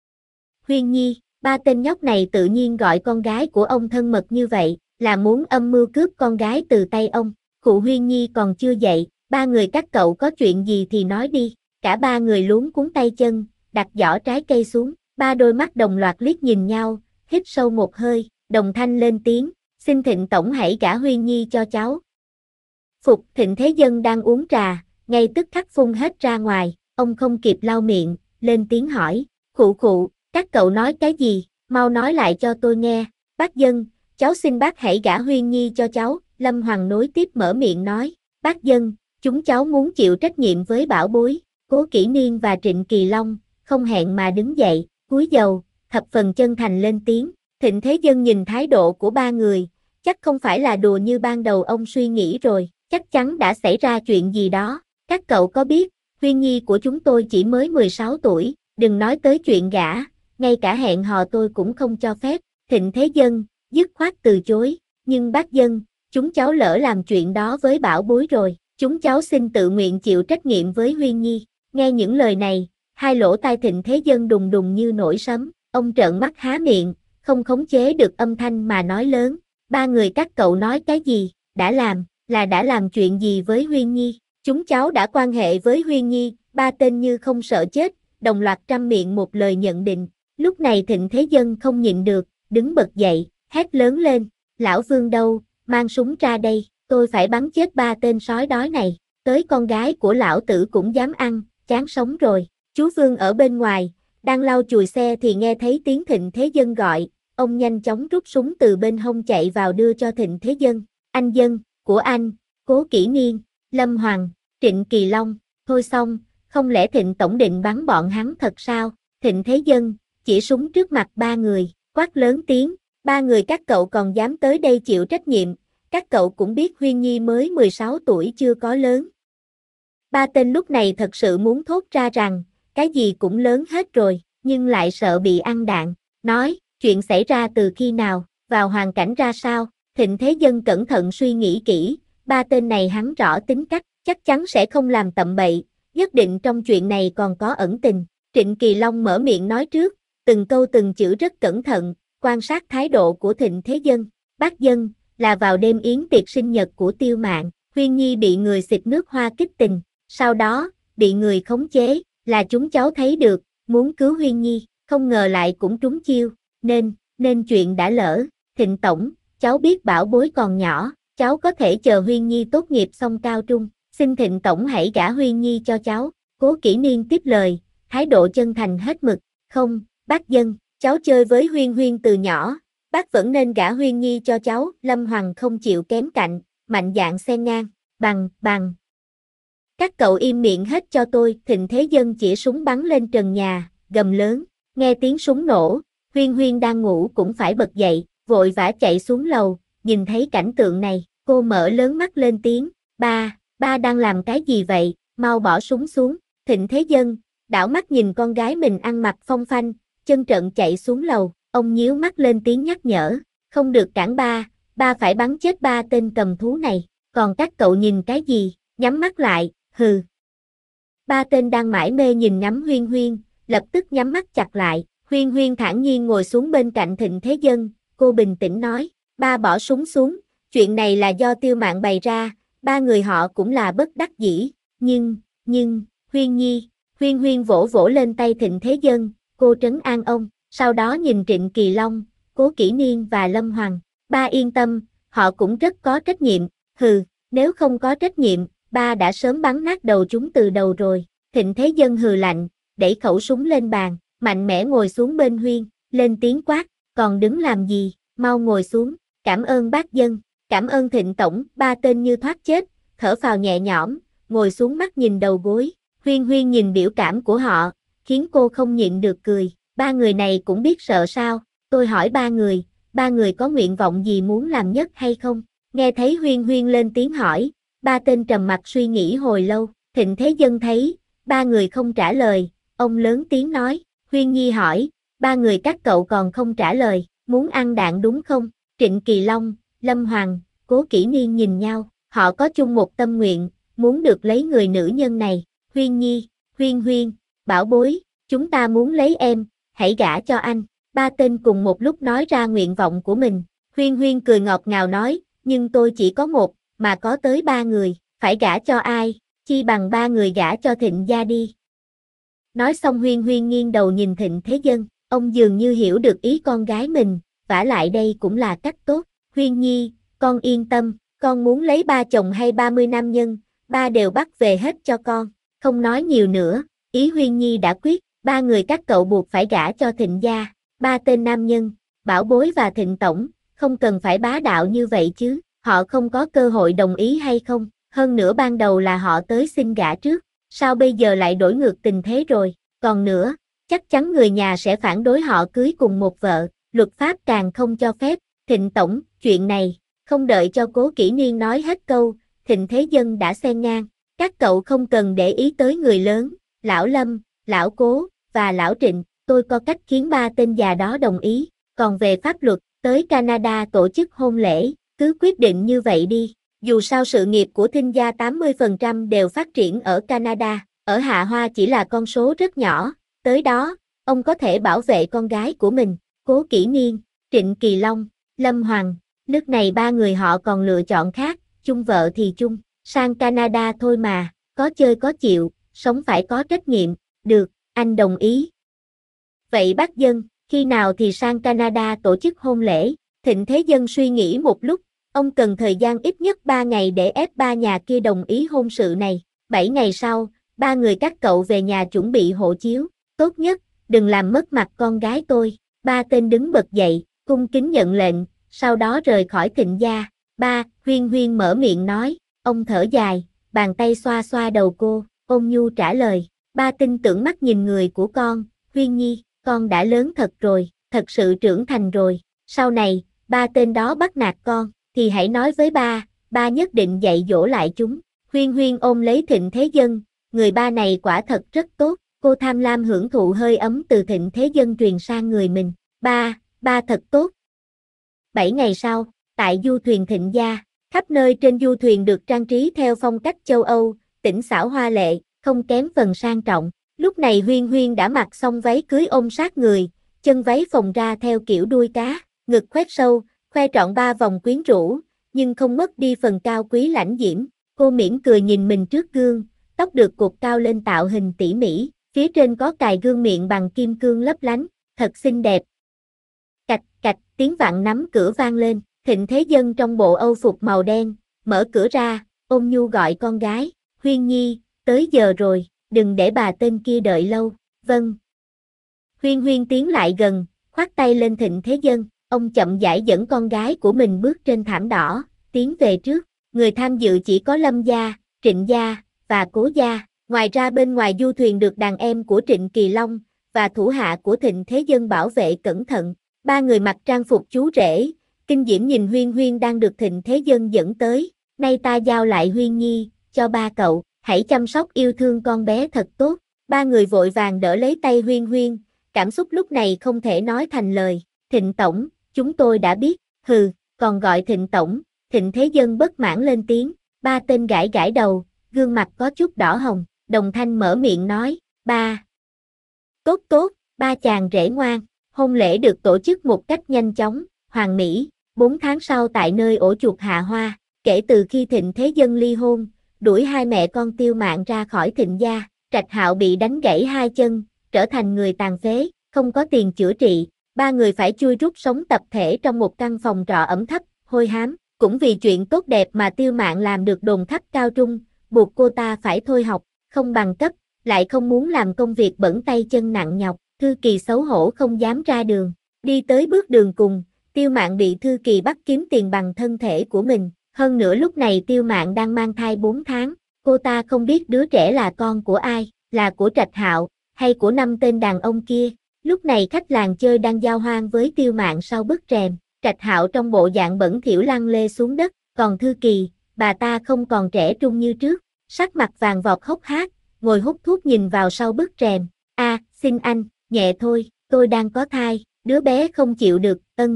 Huyên Nhi, ba tên nhóc này tự nhiên gọi con gái của ông thân mật như vậy, là muốn âm mưu cướp con gái từ tay ông. Cụ Huyên Nhi còn chưa dậy, ba người các cậu có chuyện gì thì nói đi. Cả ba người luống cuống tay chân, đặt giỏ trái cây xuống, ba đôi mắt đồng loạt liếc nhìn nhau, hít sâu một hơi, đồng thanh lên tiếng, xin Thịnh tổng hãy gả Huyên Nhi cho cháu. Phục Thịnh Thế Dân đang uống trà, ngay tức khắc phun hết ra ngoài, ông không kịp lau miệng, lên tiếng hỏi, khụ, các cậu nói cái gì, mau nói lại cho tôi nghe, bác Dân, cháu xin bác hãy gả Huyên Nhi cho cháu, Lâm Hoàng nối tiếp mở miệng nói, bác Dân, chúng cháu muốn chịu trách nhiệm với bảo bối, Cố Kỷ Niên và Trịnh Kỳ Long, không hẹn mà đứng dậy, cúi đầu, thập phần chân thành lên tiếng, Thịnh Thế Dân nhìn thái độ của ba người, chắc không phải là đùa như ban đầu ông suy nghĩ rồi, chắc chắn đã xảy ra chuyện gì đó, các cậu có biết, Huyên Nhi của chúng tôi chỉ mới 16 tuổi, đừng nói tới chuyện gả, ngay cả hẹn hò tôi cũng không cho phép, Thịnh Thế Dân, dứt khoát từ chối, nhưng bác Dân, chúng cháu lỡ làm chuyện đó với bảo bối rồi, chúng cháu xin tự nguyện chịu trách nhiệm với Huyên Nhi, nghe những lời này, hai lỗ tai Thịnh Thế Dân đùng đùng như nổi sấm, ông trợn mắt há miệng, không khống chế được âm thanh mà nói lớn, ba người các cậu nói cái gì, đã làm chuyện gì với Huyên Nhi, chúng cháu đã quan hệ với Huyên Nhi, ba tên như không sợ chết, đồng loạt trăm miệng một lời nhận định, lúc này Thịnh Thế Dân không nhịn được, đứng bật dậy, hét lớn lên, lão Vương đâu, mang súng ra đây, tôi phải bắn chết ba tên sói đói này, tới con gái của lão tử cũng dám ăn, chán sống rồi, chú Vương ở bên ngoài, đang lau chùi xe thì nghe thấy tiếng Thịnh Thế Dân gọi, ông nhanh chóng rút súng từ bên hông chạy vào đưa cho Thịnh Thế Dân, anh Dân, của anh, Cố Kỷ Niên, Lâm Hoàng, Trịnh Kỳ Long, thôi xong, không lẽ Thịnh tổng định bắn bọn hắn thật sao, Thịnh Thế Dân, chỉ súng trước mặt ba người, quát lớn tiếng, ba người các cậu còn dám tới đây chịu trách nhiệm, các cậu cũng biết Huyên Nhi mới 16 tuổi chưa có lớn. Ba tên lúc này thật sự muốn thốt ra rằng, cái gì cũng lớn hết rồi, nhưng lại sợ bị ăn đạn, nói, chuyện xảy ra từ khi nào, vào hoàn cảnh ra sao, Thịnh Thế Dân cẩn thận suy nghĩ kỹ, ba tên này hắn rõ tính cách, chắc chắn sẽ không làm tầm bậy, nhất định trong chuyện này còn có ẩn tình, Trịnh Kỳ Long mở miệng nói trước, từng câu từng chữ rất cẩn thận, quan sát thái độ của Thịnh Thế Dân, bác Dân, là vào đêm yến tiệc sinh nhật của Tiêu Mạn, Huyên Nhi bị người xịt nước hoa kích tình, sau đó, bị người khống chế, là chúng cháu thấy được, muốn cứu Huyên Nhi, không ngờ lại cũng trúng chiêu, nên chuyện đã lỡ, Thịnh tổng, cháu biết bảo bối còn nhỏ, cháu có thể chờ Huyên Nhi tốt nghiệp xong cao trung, xin Thịnh tổng hãy gả Huyên Nhi cho cháu, Cố Kỷ Niên tiếp lời, thái độ chân thành hết mực, không, bác Dân, cháu chơi với Huyên Huyên từ nhỏ, bác vẫn nên gả Huyên Nhi cho cháu, Lâm Hoàng không chịu kém cạnh, mạnh dạn xen ngang, bằng. Các cậu im miệng hết cho tôi, Thịnh Thế Dân chỉ súng bắn lên trần nhà, gầm lớn, nghe tiếng súng nổ, Huyên Huyên đang ngủ cũng phải bật dậy, vội vã chạy xuống lầu, nhìn thấy cảnh tượng này, cô mở lớn mắt lên tiếng, ba đang làm cái gì vậy, mau bỏ súng xuống, Thịnh Thế Dân, đảo mắt nhìn con gái mình ăn mặc phong phanh, chân trợn chạy xuống lầu, ông nhíu mắt lên tiếng nhắc nhở, không được cản ba phải bắn chết ba tên cầm thú này, còn các cậu nhìn cái gì, nhắm mắt lại, hừ. Ba tên đang mải mê nhìn ngắm Huyên Huyên, lập tức nhắm mắt chặt lại, Huyên Huyên thản nhiên ngồi xuống bên cạnh Thịnh Thế Dân, cô bình tĩnh nói, ba bỏ súng xuống, chuyện này là do Tiêu Mạn bày ra, ba người họ cũng là bất đắc dĩ, nhưng, Huyên Nhi, Huyên vỗ vỗ lên tay Thịnh Thế Dân, cô trấn an ông, sau đó nhìn Trịnh Kỳ Long, Cố Kỷ Niên và Lâm Hoàng, ba yên tâm, họ cũng rất có trách nhiệm, hừ, nếu không có trách nhiệm, ba đã sớm bắn nát đầu chúng từ đầu rồi, Thịnh Thế Dân hừ lạnh, đẩy khẩu súng lên bàn, mạnh mẽ ngồi xuống bên Huyên, lên tiếng quát, còn đứng làm gì, mau ngồi xuống, cảm ơn bác Dân, cảm ơn Thịnh tổng, ba tên như thoát chết, thở phào nhẹ nhõm, ngồi xuống mắt nhìn đầu gối, Huyên nhìn biểu cảm của họ, khiến cô không nhịn được cười, ba người này cũng biết sợ sao, Tôi hỏi ba người có nguyện vọng gì muốn làm nhất hay không? Nghe thấy Huyên Huyên lên tiếng hỏi, ba tên trầm mặc suy nghĩ hồi lâu, Thịnh Thế Dân thấy, ba người không trả lời, ông lớn tiếng nói, Huyên Nhi hỏi, ba người các cậu còn không trả lời, muốn ăn đạn đúng không? Trịnh Kỳ Long, Lâm Hoàng, Cố Kỷ Niên nhìn nhau, họ có chung một tâm nguyện, muốn được lấy người nữ nhân này, Huyên Nhi, Huyên Huyên, bảo bối, chúng ta muốn lấy em, hãy gả cho anh, ba tên cùng một lúc nói ra nguyện vọng của mình, Huyên Huyên cười ngọt ngào nói, nhưng tôi chỉ có một, mà có tới ba người, phải gả cho ai, chi bằng ba người gả cho Thịnh gia đi. Nói xong Huyên Huyên nghiêng đầu nhìn Thịnh Thế Dân, ông dường như hiểu được ý con gái mình, vả lại đây cũng là cách tốt, Huyên Nhi, con yên tâm, con muốn lấy ba chồng hay 30 nam nhân, ba đều bắt về hết cho con, không nói nhiều nữa, ý Huyên Nhi đã quyết, ba người các cậu buộc phải gả cho Thịnh gia, ba tên nam nhân, Bảo Bối và Thịnh Tổng, không cần phải bá đạo như vậy chứ, họ không có cơ hội đồng ý hay không, hơn nữa ban đầu là họ tới xin gả trước, sao bây giờ lại đổi ngược tình thế rồi, còn nữa, chắc chắn người nhà sẽ phản đối họ cưới cùng một vợ, luật pháp càng không cho phép, Thịnh Tổng, chuyện này, không đợi cho Cố Kỷ Niên nói hết câu, Thịnh Thế Dân đã xen ngang, các cậu không cần để ý tới người lớn, Lão Lâm, Lão Cố, và Lão Trịnh, tôi có cách khiến ba tên già đó đồng ý, còn về pháp luật, tới Canada tổ chức hôn lễ, cứ quyết định như vậy đi, dù sao sự nghiệp của Thinh gia 80% đều phát triển ở Canada, ở Hạ Hoa chỉ là con số rất nhỏ, tới đó, ông có thể bảo vệ con gái của mình, Cố Kỷ Niên, Trịnh Kỳ Long, Lâm Hoàng, nước này ba người họ còn lựa chọn khác, chung vợ thì chung, sang Canada thôi mà, có chơi có chịu, sống phải có trách nhiệm, được, anh đồng ý. Vậy bác Dân, khi nào thì sang Canada tổ chức hôn lễ? Thịnh Thế Dân suy nghĩ một lúc, ông cần thời gian ít nhất 3 ngày để ép ba nhà kia đồng ý hôn sự này. 7 ngày sau, ba người các cậu về nhà chuẩn bị hộ chiếu. Tốt nhất, đừng làm mất mặt con gái tôi. Ba tên đứng bật dậy, cung kính nhận lệnh, sau đó rời khỏi Thịnh gia. Ba, Huyên Huyên mở miệng nói, ông thở dài, bàn tay xoa xoa đầu cô, ôn nhu trả lời. Ba tin tưởng mắt nhìn người của con, Huyên Nhi, con đã lớn thật rồi, thật sự trưởng thành rồi. Sau này, ba tên đó bắt nạt con, thì hãy nói với ba nhất định dạy dỗ lại chúng. Huyên Huyên ôm lấy Thịnh Thế Dân, người ba này quả thật rất tốt, cô tham lam hưởng thụ hơi ấm từ Thịnh Thế Dân truyền sang người mình. Ba thật tốt. 7 ngày sau, tại du thuyền Thịnh gia, khắp nơi trên du thuyền được trang trí theo phong cách châu Âu, tinh xảo hoa lệ, không kém phần sang trọng. Lúc này Huyên Huyên đã mặc xong váy cưới ôm sát người, chân váy phồng ra theo kiểu đuôi cá, ngực khoét sâu, khoe trọn 3 vòng quyến rũ, nhưng không mất đi phần cao quý lãnh diễm. Cô mỉm cười nhìn mình trước gương, tóc được cột cao lên tạo hình tỉ mỉ, phía trên có cài gương miệng bằng kim cương lấp lánh, thật xinh đẹp. Cạch cạch, tiếng vặn nắm cửa vang lên, Thịnh Thế Dân trong bộ Âu phục màu đen, mở cửa ra, ôm nhu gọi con gái, Huyên Nhi, tới giờ rồi, đừng để bà tên kia đợi lâu, vâng. Huyên Huyên tiến lại gần, khoác tay lên Thịnh Thế Dân, ông chậm rãi dẫn con gái của mình bước trên thảm đỏ, tiến về trước, người tham dự chỉ có Lâm gia, Trịnh gia, và Cố gia, ngoài ra bên ngoài du thuyền được đàn em của Trịnh Kỳ Long, và thủ hạ của Thịnh Thế Dân bảo vệ cẩn thận, ba người mặc trang phục chú rể, kinh diễm nhìn Huyên Huyên đang được Thịnh Thế Dân dẫn tới, nay ta giao lại Huyên Nhi, cho ba cậu, hãy chăm sóc yêu thương con bé thật tốt, ba người vội vàng đỡ lấy tay Huyên Huyên, cảm xúc lúc này không thể nói thành lời, Thịnh Tổng, chúng tôi đã biết, hừ, còn gọi Thịnh Tổng, Thịnh Thế Dân bất mãn lên tiếng, ba tên gãi gãi đầu, gương mặt có chút đỏ hồng, đồng thanh mở miệng nói, ba. Tốt, ba chàng rể ngoan, hôn lễ được tổ chức một cách nhanh chóng, hoàn mỹ, 4 tháng sau tại nơi ổ chuột Hạ Hoa, kể từ khi Thịnh Thế Dân ly hôn, đuổi hai mẹ con Tiêu Mạn ra khỏi Thịnh gia, Trạch Hạo bị đánh gãy hai chân, trở thành người tàn phế, không có tiền chữa trị, ba người phải chui rút sống tập thể trong một căn phòng trọ ẩm thấp, hôi hám, cũng vì chuyện tốt đẹp mà Tiêu Mạn làm được đồn thấp cao trung, buộc cô ta phải thôi học, không bằng cấp, lại không muốn làm công việc bẩn tay chân nặng nhọc, Thư Kỳ xấu hổ không dám ra đường, đi tới bước đường cùng, Tiêu Mạn bị Thư Kỳ bắt kiếm tiền bằng thân thể của mình, hơn nữa lúc này Tiêu Mạn đang mang thai 4 tháng, cô ta không biết đứa trẻ là con của ai, là của Trạch Hạo, hay của 5 tên đàn ông kia, Lúc này khách làng chơi đang giao hoan với Tiêu Mạn sau bức rèm, Trạch Hạo trong bộ dạng bẩn thỉu lăn lê xuống đất, còn Thư Kỳ, bà ta không còn trẻ trung như trước, sắc mặt vàng vọt hốc hác, ngồi hút thuốc nhìn vào sau bức rèm. Xin anh, nhẹ thôi, tôi đang có thai, đứa bé không chịu được,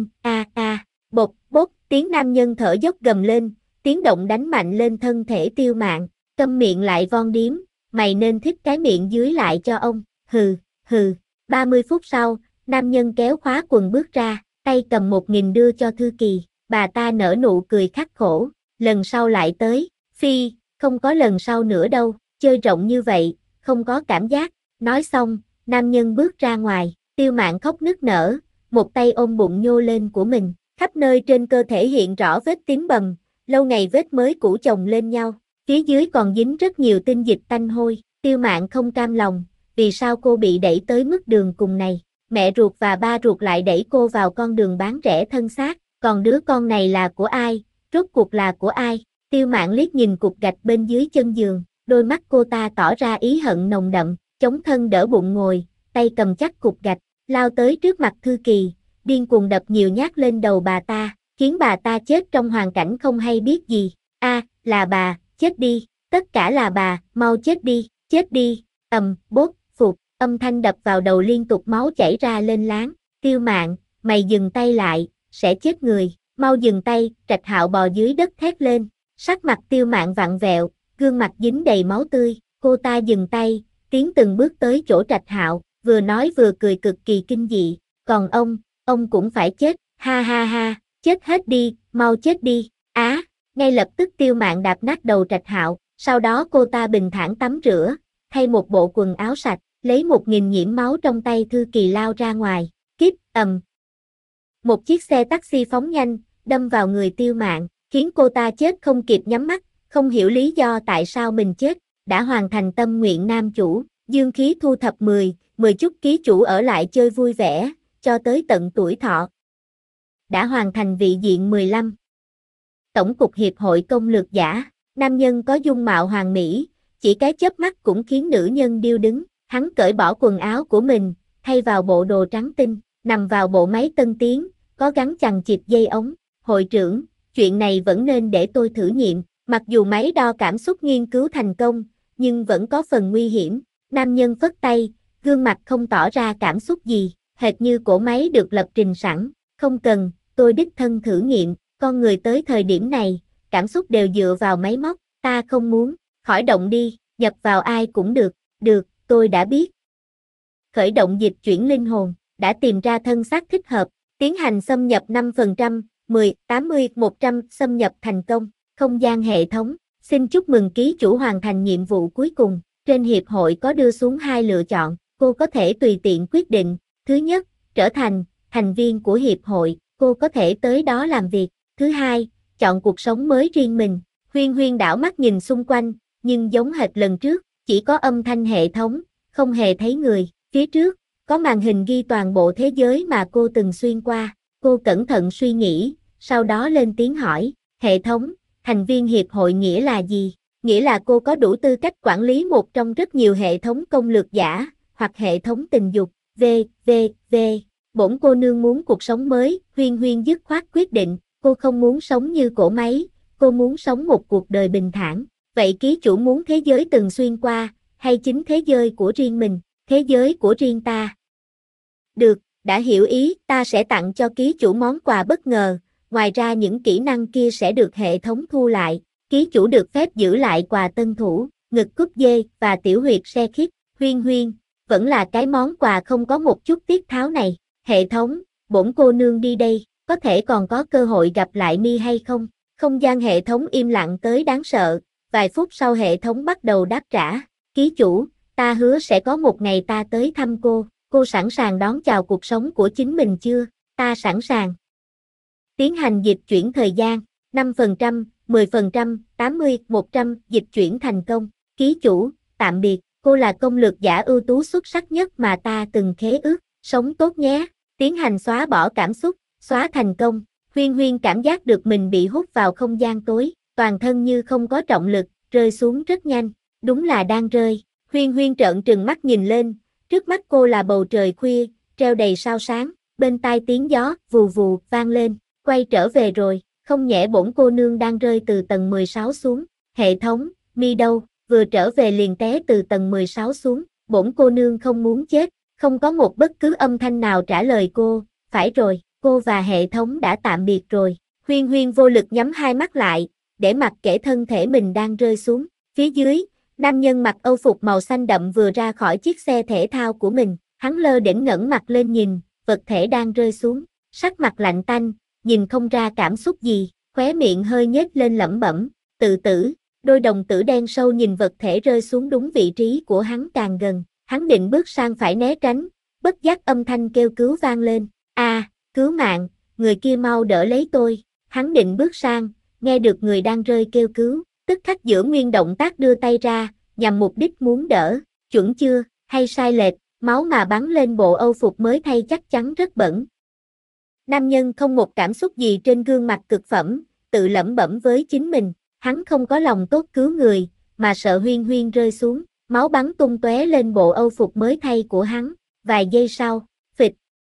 bột, bốt, tiếng nam nhân thở dốc gầm lên, tiếng động đánh mạnh lên thân thể Tiêu Mạn, câm miệng lại von điếm, mày nên thích cái miệng dưới lại cho ông, hừ, hừ. 30 phút sau, nam nhân kéo khóa quần bước ra, tay cầm 1.000 đưa cho Thư Kỳ, bà ta nở nụ cười khắc khổ, lần sau lại tới, phi, không có lần sau nữa đâu, chơi rộng như vậy, không có cảm giác, nói xong, nam nhân bước ra ngoài, Tiêu Mạn khóc nức nở, một tay ôm bụng nhô lên của mình, khắp nơi trên cơ thể hiện rõ vết tím bầm, lâu ngày vết mới cũ chồng lên nhau, phía dưới còn dính rất nhiều tinh dịch tanh hôi, Tiêu Mạn không cam lòng, vì sao cô bị đẩy tới mức đường cùng này, mẹ ruột và ba ruột lại đẩy cô vào con đường bán rẻ thân xác, còn đứa con này là của ai, rốt cuộc là của ai, Tiêu Mạn liếc nhìn cục gạch bên dưới chân giường, đôi mắt cô ta tỏ ra ý hận nồng đậm, chống thân đỡ bụng ngồi, tay cầm chắc cục gạch, lao tới trước mặt Thư Kỳ, điên cuồng đập nhiều nhát lên đầu bà ta, khiến bà ta chết trong hoàn cảnh không hay biết gì, là bà, chết đi, tất cả là bà, mau chết đi, bốt, phụt, âm thanh đập vào đầu liên tục máu chảy ra lên láng, Tiêu Mạn, mày dừng tay lại, sẽ chết người, mau dừng tay, Trạch Hạo bò dưới đất thét lên, sắc mặt Tiêu Mạn vặn vẹo, gương mặt dính đầy máu tươi, cô ta dừng tay, tiến từng bước tới chỗ Trạch Hạo, vừa nói vừa cười cực kỳ kinh dị, còn ông cũng phải chết, ha ha ha, chết hết đi, mau chết đi, ngay lập tức Tiêu Mạn đạp nát đầu Trạch Hạo, sau đó cô ta bình thản tắm rửa, thay một bộ quần áo sạch, lấy 1.000 nhiễm máu trong tay Thư Kỳ lao ra ngoài, một chiếc xe taxi phóng nhanh, đâm vào người Tiêu Mạn, khiến cô ta chết không kịp nhắm mắt, không hiểu lý do tại sao mình chết, đã hoàn thành tâm nguyện nam chủ, dương khí thu thập 10 chút ký chủ ở lại chơi vui vẻ, cho tới tận tuổi thọ. Đã hoàn thành vị diện 15. Tổng cục Hiệp hội Công lược giả, nam nhân có dung mạo hoàn mỹ, chỉ cái chớp mắt cũng khiến nữ nhân điêu đứng, hắn cởi bỏ quần áo của mình, thay vào bộ đồ trắng tinh, nằm vào bộ máy tân tiến, có gắn chằng chịt dây ống, hội trưởng, chuyện này vẫn nên để tôi thử nghiệm, mặc dù máy đo cảm xúc nghiên cứu thành công, nhưng vẫn có phần nguy hiểm, nam nhân phất tay, gương mặt không tỏ ra cảm xúc gì, hệt như cỗ máy được lập trình sẵn, không cần, tôi đích thân thử nghiệm, con người tới thời điểm này, cảm xúc đều dựa vào máy móc, ta không muốn, khỏi động đi, nhập vào ai cũng được, tôi đã biết. Khởi động dịch chuyển linh hồn, đã tìm ra thân xác thích hợp, tiến hành xâm nhập 5%, 10, 80, 100, xâm nhập thành công, không gian hệ thống, xin chúc mừng ký chủ hoàn thành nhiệm vụ cuối cùng, trên hiệp hội có đưa xuống 2 lựa chọn, cô có thể tùy tiện quyết định, thứ nhất, trở thành thành viên của hiệp hội, cô có thể tới đó làm việc, thứ hai, chọn cuộc sống mới riêng mình, Huyên đảo mắt nhìn xung quanh, nhưng giống hệt lần trước, chỉ có âm thanh hệ thống, không hề thấy người, phía trước, có màn hình ghi toàn bộ thế giới mà cô từng xuyên qua, cô cẩn thận suy nghĩ, sau đó lên tiếng hỏi, hệ thống, thành viên hiệp hội nghĩa là gì? Nghĩa là cô có đủ tư cách quản lý một trong rất nhiều hệ thống công lược giả, hoặc hệ thống tình dục, bổn cô nương muốn cuộc sống mới, Huyên dứt khoát quyết định, cô không muốn sống như cỗ máy, cô muốn sống một cuộc đời bình thản, vậy ký chủ muốn thế giới từng xuyên qua, hay chính thế giới của riêng mình, thế giới của riêng ta? Được, đã hiểu ý, ta sẽ tặng cho ký chủ món quà bất ngờ, ngoài ra những kỹ năng kia sẽ được hệ thống thu lại, ký chủ được phép giữ lại quà tân thủ, ngực cúp dê và tiểu huyệt xe khít, Huyên, vẫn là cái món quà không có một chút tiết tháo này, hệ thống, bổn cô nương đi đây, có thể còn có cơ hội gặp lại mi hay không? Không gian hệ thống im lặng tới đáng sợ, vài phút sau hệ thống bắt đầu đáp trả, ký chủ, ta hứa sẽ có một ngày ta tới thăm cô sẵn sàng đón chào cuộc sống của chính mình chưa? Ta sẵn sàng. Tiến hành dịch chuyển thời gian, 5%, 10%, 80, 100, dịch chuyển thành công, ký chủ, tạm biệt, cô là công lược giả ưu tú xuất sắc nhất mà ta từng khế ước, sống tốt nhé, tiến hành xóa bỏ cảm xúc, xóa thành công, Huyên cảm giác được mình bị hút vào không gian tối, toàn thân như không có trọng lực, rơi xuống rất nhanh, đúng là đang rơi, Huyên trợn trừng mắt nhìn lên, trước mắt cô là bầu trời khuya, treo đầy sao sáng, bên tai tiếng gió, vù vù, vang lên, quay trở về rồi, không nhẽ bổn cô nương đang rơi từ tầng 16 xuống, hệ thống, mi đâu, vừa trở về liền té từ tầng 16 xuống, bổn cô nương không muốn chết, không có một bất cứ âm thanh nào trả lời cô, phải rồi, cô và hệ thống đã tạm biệt rồi, Huyên Huyên vô lực nhắm hai mắt lại, để mặc kệ thân thể mình đang rơi xuống, phía dưới, nam nhân mặc âu phục màu xanh đậm vừa ra khỏi chiếc xe thể thao của mình, hắn lơ đễnh ngẩng mặt lên nhìn, vật thể đang rơi xuống, sắc mặt lạnh tanh, nhìn không ra cảm xúc gì, khóe miệng hơi nhếch lên lẩm bẩm, tự tử, đôi đồng tử đen sâu nhìn vật thể rơi xuống đúng vị trí của hắn càng gần, hắn định bước sang phải né tránh, bất giác âm thanh kêu cứu vang lên, cứu mạng, người kia mau đỡ lấy tôi, hắn định bước sang, nghe được người đang rơi kêu cứu, tức khắc giữa nguyên động tác đưa tay ra, nhằm mục đích muốn đỡ, chuẩn chưa, hay sai lệch, máu mà bắn lên bộ âu phục mới thay chắc chắn rất bẩn. Nam nhân không một cảm xúc gì trên gương mặt cực phẩm, tự lẩm bẩm với chính mình, hắn không có lòng tốt cứu người, mà sợ Huyên Huyên rơi xuống, máu bắn tung tóe lên bộ âu phục mới thay của hắn, vài giây sau, phịch.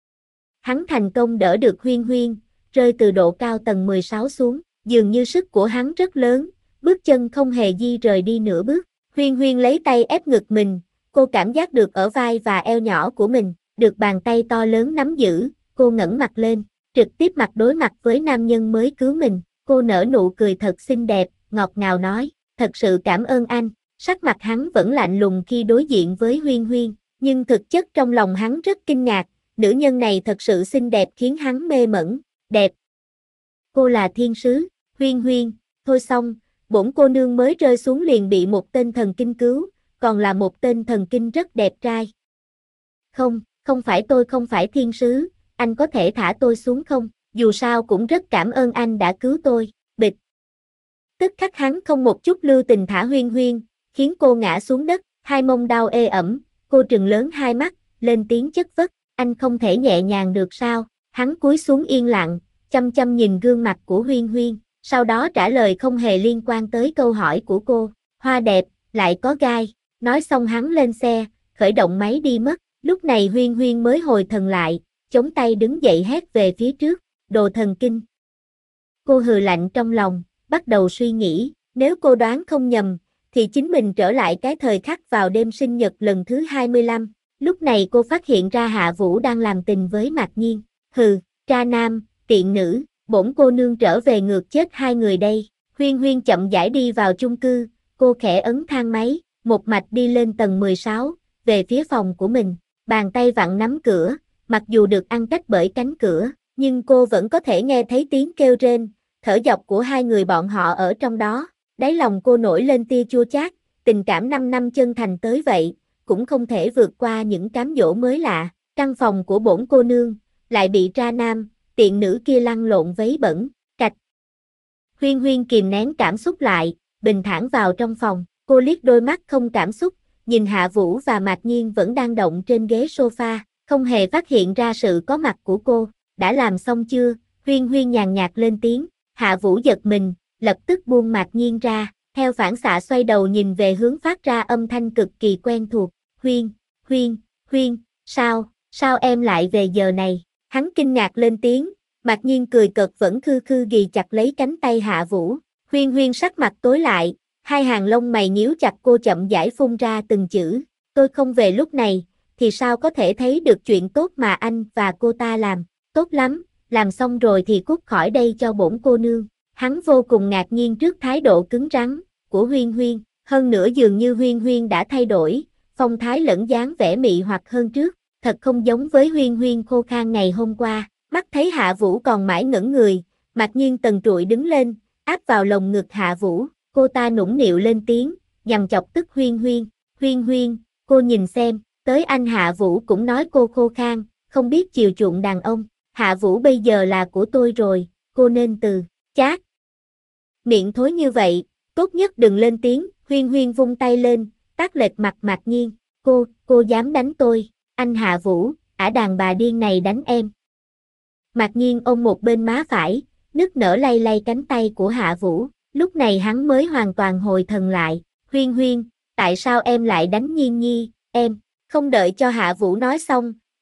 Hắn thành công đỡ được Huyên Huyên, rơi từ độ cao tầng 16 xuống, dường như sức của hắn rất lớn, bước chân không hề di rời đi nửa bước, Huyên Huyên lấy tay ép ngực mình, cô cảm giác được ở vai và eo nhỏ của mình, được bàn tay to lớn nắm giữ, cô ngẩng mặt lên, trực tiếp mặt đối mặt với nam nhân mới cứu mình, cô nở nụ cười thật xinh đẹp, ngọt ngào nói, thật sự cảm ơn anh, sắc mặt hắn vẫn lạnh lùng khi đối diện với Huyên Huyên, nhưng thực chất trong lòng hắn rất kinh ngạc, nữ nhân này thật sự xinh đẹp khiến hắn mê mẩn, đẹp. Cô là thiên sứ, Huyên Huyên, thôi xong, bổn cô nương mới rơi xuống liền bị một tên thần kinh cứu, còn là một tên thần kinh rất đẹp trai. Không phải tôi không phải thiên sứ, anh có thể thả tôi xuống không, dù sao cũng rất cảm ơn anh đã cứu tôi, bịch. Tức khắc hắn không một chút lưu tình thả Huyên Huyên, khiến cô ngã xuống đất, hai mông đau ê ẩm, cô trừng lớn hai mắt, lên tiếng chất vấn, anh không thể nhẹ nhàng được sao, hắn cúi xuống yên lặng, chăm chăm nhìn gương mặt của Huyên Huyên, sau đó trả lời không hề liên quan tới câu hỏi của cô, hoa đẹp, lại có gai, nói xong hắn lên xe, khởi động máy đi mất, lúc này Huyên Huyên mới hồi thần lại, chống tay đứng dậy hét về phía trước, đồ thần kinh. Cô hừ lạnh trong lòng, bắt đầu suy nghĩ, nếu cô đoán không nhầm, thì chính mình trở lại cái thời khắc vào đêm sinh nhật lần thứ 25, lúc này cô phát hiện ra Hạ Vũ đang làm tình với Mạc Nhiên, hừ, tra nam, tiện nữ, bổn cô nương trở về ngược chết hai người đây, Huyên Huyên chậm rãi đi vào chung cư, cô khẽ ấn thang máy, một mạch đi lên tầng 16, về phía phòng của mình, bàn tay vặn nắm cửa, mặc dù được ngăn cách bởi cánh cửa, nhưng cô vẫn có thể nghe thấy tiếng kêu rên, thở dốc của hai người bọn họ ở trong đó, đáy lòng cô nổi lên tia chua chát, tình cảm 5 năm chân thành tới vậy, cũng không thể vượt qua những cám dỗ mới lạ, căn phòng của bổn cô nương, lại bị tra nam, tiện nữ kia lăn lộn vấy bẩn, cạch. Huyên Huyên kìm nén cảm xúc lại, bình thản vào trong phòng, cô liếc đôi mắt không cảm xúc, nhìn Hạ Vũ và Mạc Nhiên vẫn đang động trên ghế sofa, không hề phát hiện ra sự có mặt của cô, đã làm xong chưa, Huyên Huyên nhàn nhạt lên tiếng, Hạ Vũ giật mình, lập tức buông Mạc Nhiên ra, theo phản xạ xoay đầu nhìn về hướng phát ra âm thanh cực kỳ quen thuộc, Huyên, sao em lại về giờ này, hắn kinh ngạc lên tiếng, Mạc Nhiên cười cợt vẫn khư khư ghì chặt lấy cánh tay Hạ Vũ, Huyên Huyên sắc mặt tối lại, hai hàng lông mày nhíu chặt cô chậm rãi phun ra từng chữ, tôi không về lúc này, thì sao có thể thấy được chuyện tốt mà anh và cô ta làm, tốt lắm, làm xong rồi thì cút khỏi đây cho bổn cô nương, hắn vô cùng ngạc nhiên trước thái độ cứng rắn của Huyên Huyên, hơn nữa dường như Huyên Huyên đã thay đổi, phong thái lẫn dáng vẻ mị hoặc hơn trước, thật không giống với Huyên Huyên khô khan ngày hôm qua, mắt thấy Hạ Vũ còn mãi ngẩn người, Mạc Nhiên tần trụi đứng lên, áp vào lồng ngực Hạ Vũ, cô ta nũng nịu lên tiếng, dằn chọc tức Huyên Huyên, cô nhìn xem, tới anh Hạ Vũ cũng nói cô khô khan, không biết chiều chuộng đàn ông, Hạ Vũ bây giờ là của tôi rồi, cô nên từ, chát. Miệng thối như vậy, tốt nhất đừng lên tiếng, Huyên Huyên vung tay lên, tát lệch mặt Mạc Nhiên, cô dám đánh tôi, anh Hạ Vũ, ả đàn bà điên này đánh em. Mạc Nhiên ôm một bên má phải, nức nở lay lay cánh tay của Hạ Vũ, lúc này hắn mới hoàn toàn hồi thần lại, Huyên, tại sao em lại đánh Nhiên Nhi, em, không đợi cho Hạ Vũ nói xong,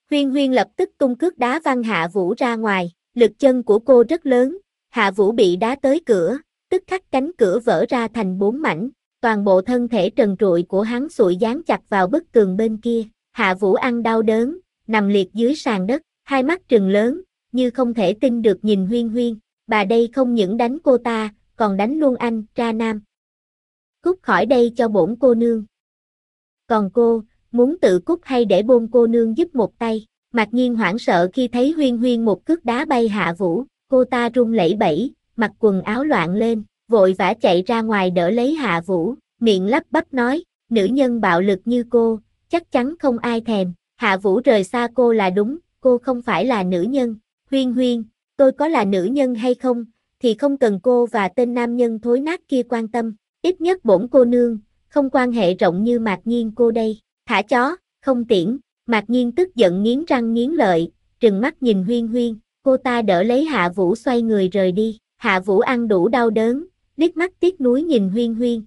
Huyên Huyên lập tức tung cước đá văng Hạ Vũ ra ngoài, lực chân của cô rất lớn, Hạ Vũ bị đá tới cửa, tức khắc cánh cửa vỡ ra thành 4 mảnh, toàn bộ thân thể trần trụi của hắn sụi dán chặt vào bức tường bên kia, Hạ Vũ ăn đau đớn, nằm liệt dưới sàn đất, hai mắt trừng lớn, như không thể tin được nhìn Huyên Huyên, bà đây không những đánh cô ta, còn đánh luôn anh, tra nam. Cút khỏi đây cho bổn cô nương. Còn cô, muốn tự cút hay để bôn cô nương giúp một tay? Mạc Nhiên hoảng sợ khi thấy Huyên Huyên một cước đá bay Hạ Vũ, cô ta run lẩy bẩy, mặc quần áo loạn lên, vội vã chạy ra ngoài đỡ lấy Hạ Vũ, miệng lắp bắp nói, nữ nhân bạo lực như cô, chắc chắn không ai thèm. Hạ Vũ rời xa cô là đúng, cô không phải là nữ nhân. Huyên Huyên, tôi có là nữ nhân hay không, thì không cần cô và tên nam nhân thối nát kia quan tâm, ít nhất bổn cô nương, không quan hệ rộng như Mạc Nhiên cô đây. Thả chó, không tiễn. Mạc Nhiên tức giận nghiến răng nghiến lợi, trừng mắt nhìn Huyên Huyên, cô ta đỡ lấy Hạ Vũ xoay người rời đi. Hạ Vũ ăn đủ đau đớn, liếc mắt tiếc nuối nhìn Huyên Huyên,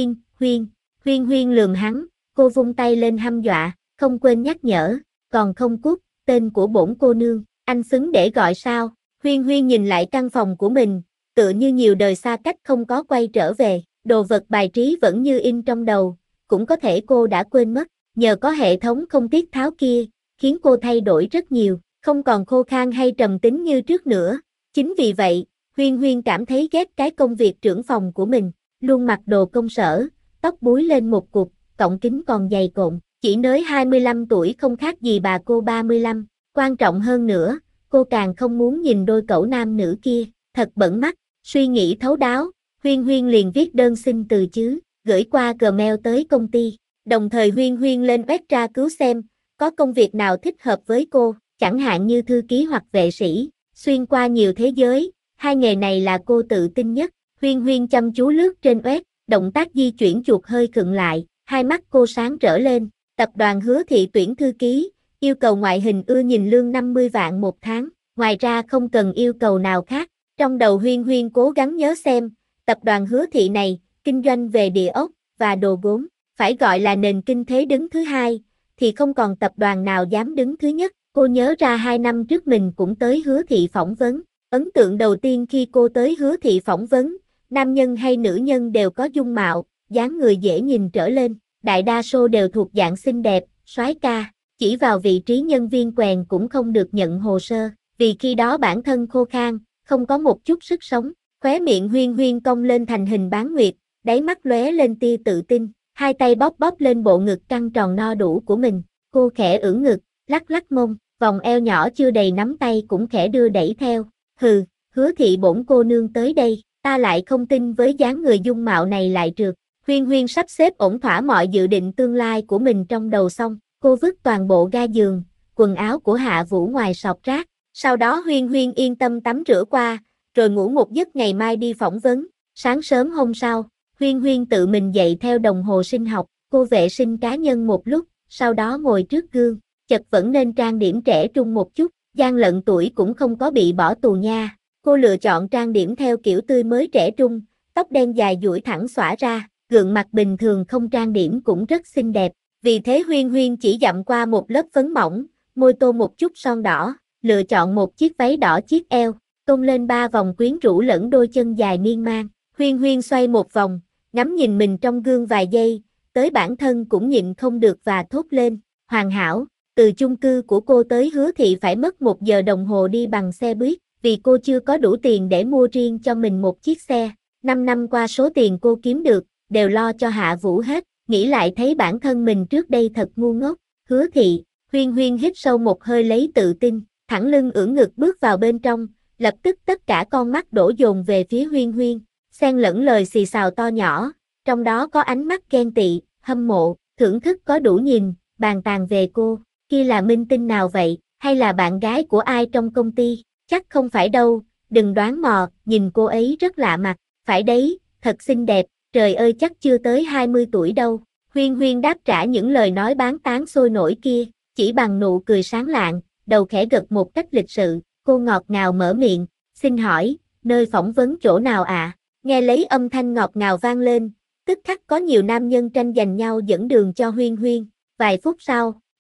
Huyên Huyên lườm hắn, cô vung tay lên hăm dọa, không quên nhắc nhở, còn không cút, tên của bổn cô nương, anh xứng để gọi sao? Huyên Huyên nhìn lại căn phòng của mình, tựa như nhiều đời xa cách không có quay trở về, đồ vật bài trí vẫn như in trong đầu, cũng có thể cô đã quên mất, nhờ có hệ thống không tiết tháo kia, khiến cô thay đổi rất nhiều, không còn khô khan hay trầm tính như trước nữa. Chính vì vậy, Huyên Huyên cảm thấy ghét cái công việc trưởng phòng của mình, luôn mặc đồ công sở, tóc búi lên một cục, cọng kính còn dày cộm, chỉ nới 25 tuổi không khác gì bà cô 35, quan trọng hơn nữa, cô càng không muốn nhìn đôi cẩu nam nữ kia, thật bẩn mắt, suy nghĩ thấu đáo, Huyên Huyên liền viết đơn xin từ chứ, gửi qua Gmail tới công ty, đồng thời Huyên Huyên lên web tra cứu xem, có công việc nào thích hợp với cô, chẳng hạn như thư ký hoặc vệ sĩ, xuyên qua nhiều thế giới, hai nghề này là cô tự tin nhất, Huyên Huyên chăm chú lướt trên web, động tác di chuyển chuột hơi khựng lại, hai mắt cô sáng rỡ lên, tập đoàn Hứa Thị tuyển thư ký, yêu cầu ngoại hình ưa nhìn lương 50 vạn một tháng, ngoài ra không cần yêu cầu nào khác, trong đầu Huyên Huyên cố gắng nhớ xem, tập đoàn Hứa Thị này, kinh doanh về địa ốc và đồ gốm, phải gọi là nền kinh tế đứng thứ hai, thì không còn tập đoàn nào dám đứng thứ nhất, cô nhớ ra 2 năm trước mình cũng tới Hứa Thị phỏng vấn, ấn tượng đầu tiên khi cô tới Hứa Thị phỏng vấn, nam nhân hay nữ nhân đều có dung mạo, dáng người dễ nhìn trở lên, đại đa số đều thuộc dạng xinh đẹp, soái ca, chỉ vào vị trí nhân viên quèn cũng không được nhận hồ sơ, vì khi đó bản thân khô khan, không có một chút sức sống, khóe miệng Huyên Huyên cong lên thành hình bán nguyệt, đáy mắt lóe lên tia tự tin, hai tay bóp bóp lên bộ ngực căng tròn no đủ của mình, cô khẽ ưỡn ngực, lắc lắc mông, vòng eo nhỏ chưa đầy nắm tay cũng khẽ đưa đẩy theo, hừ, Hứa Thị bổn cô nương tới đây, ta lại không tin với dáng người dung mạo này lại trượt. Huyên Huyên sắp xếp ổn thỏa mọi dự định tương lai của mình trong đầu xong, cô vứt toàn bộ ga giường, quần áo của Hạ Vũ ngoài sọt rác, sau đó Huyên Huyên yên tâm tắm rửa qua, rồi ngủ một giấc ngày mai đi phỏng vấn. Sáng sớm hôm sau, Huyên Huyên tự mình dậy theo đồng hồ sinh học, cô vệ sinh cá nhân một lúc, sau đó ngồi trước gương, chật vẫn nên trang điểm trẻ trung một chút, gian lận tuổi cũng không có bị bỏ tù nha. Cô lựa chọn trang điểm theo kiểu tươi mới trẻ trung, tóc đen dài duỗi thẳng xõa ra, gương mặt bình thường không trang điểm cũng rất xinh đẹp. Vì thế Huyên Huyên chỉ dặm qua một lớp phấn mỏng, môi tô một chút son đỏ, lựa chọn một chiếc váy đỏ chiếc eo, tôn lên 3 vòng quyến rũ lẫn đôi chân dài miên man. Huyên Huyên xoay một vòng, ngắm nhìn mình trong gương vài giây, tới bản thân cũng nhịn không được và thốt lên, hoàn hảo. Từ chung cư của cô tới Hứa Thị phải mất 1 giờ đồng hồ đi bằng xe buýt, vì cô chưa có đủ tiền để mua riêng cho mình một chiếc xe. 5 năm qua số tiền cô kiếm được, đều lo cho Hạ Vũ hết, nghĩ lại thấy bản thân mình trước đây thật ngu ngốc. Hứa Thị, Huyên Huyên hít sâu một hơi lấy tự tin, thẳng lưng ưỡn ngực bước vào bên trong, lập tức tất cả con mắt đổ dồn về phía Huyên Huyên, xen lẫn lời xì xào to nhỏ, trong đó có ánh mắt ghen tị, hâm mộ, thưởng thức có đủ nhìn, bàn tàn về cô, kia là minh tinh nào vậy, hay là bạn gái của ai trong công ty, chắc không phải đâu, đừng đoán mò, nhìn cô ấy rất lạ mặt, phải đấy, thật xinh đẹp, trời ơi chắc chưa tới 20 tuổi đâu. Huyên Huyên đáp trả những lời nói bán tán sôi nổi kia, chỉ bằng nụ cười sáng lạng, đầu khẽ gật một cách lịch sự, cô ngọt ngào mở miệng, xin hỏi, nơi phỏng vấn chỗ nào ạ? Nghe lấy âm thanh ngọt ngào vang lên, tức khắc có nhiều nam nhân tranh giành nhau dẫn đường cho Huyên Huyên. Vài phút sau,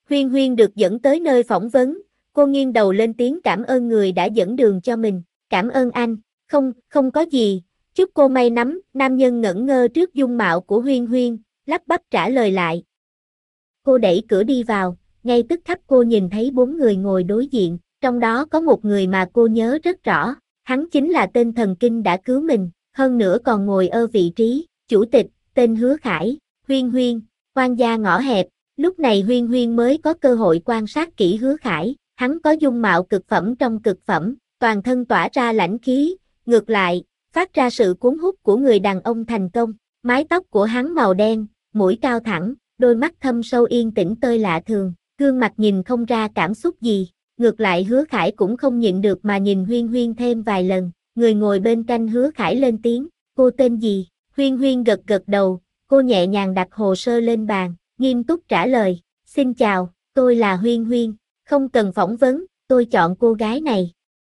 Huyên Huyên được dẫn tới nơi phỏng vấn, cô nghiêng đầu lên tiếng cảm ơn người đã dẫn đường cho mình. Cảm ơn anh, không có gì, chúc cô may mắn. Nam nhân ngẩn ngơ trước dung mạo của Huyên Huyên, lắp bắp trả lời lại. Cô đẩy cửa đi vào, ngay tức khắc cô nhìn thấy 4 người ngồi đối diện, trong đó có một người mà cô nhớ rất rõ, hắn chính là tên thần kinh đã cứu mình, hơn nữa còn ngồi ở vị trí chủ tịch, tên Hứa Khải. Huyên Huyên, quan gia ngõ hẹp. Lúc này Huyên Huyên mới có cơ hội quan sát kỹ Hứa Khải, hắn có dung mạo cực phẩm trong cực phẩm, toàn thân tỏa ra lãnh khí, ngược lại, phát ra sự cuốn hút của người đàn ông thành công. Mái tóc của hắn màu đen, mũi cao thẳng, đôi mắt thâm sâu yên tĩnh tơi lạ thường, gương mặt nhìn không ra cảm xúc gì. Ngược lại Hứa Khải cũng không nhịn được mà nhìn Huyên Huyên thêm vài lần. Người ngồi bên cạnh Hứa Khải lên tiếng, cô tên gì? Huyên Huyên gật gật đầu, cô nhẹ nhàng đặt hồ sơ lên bàn, nghiêm túc trả lời, xin chào, tôi là Huyên Huyên, không cần phỏng vấn, tôi chọn cô gái này.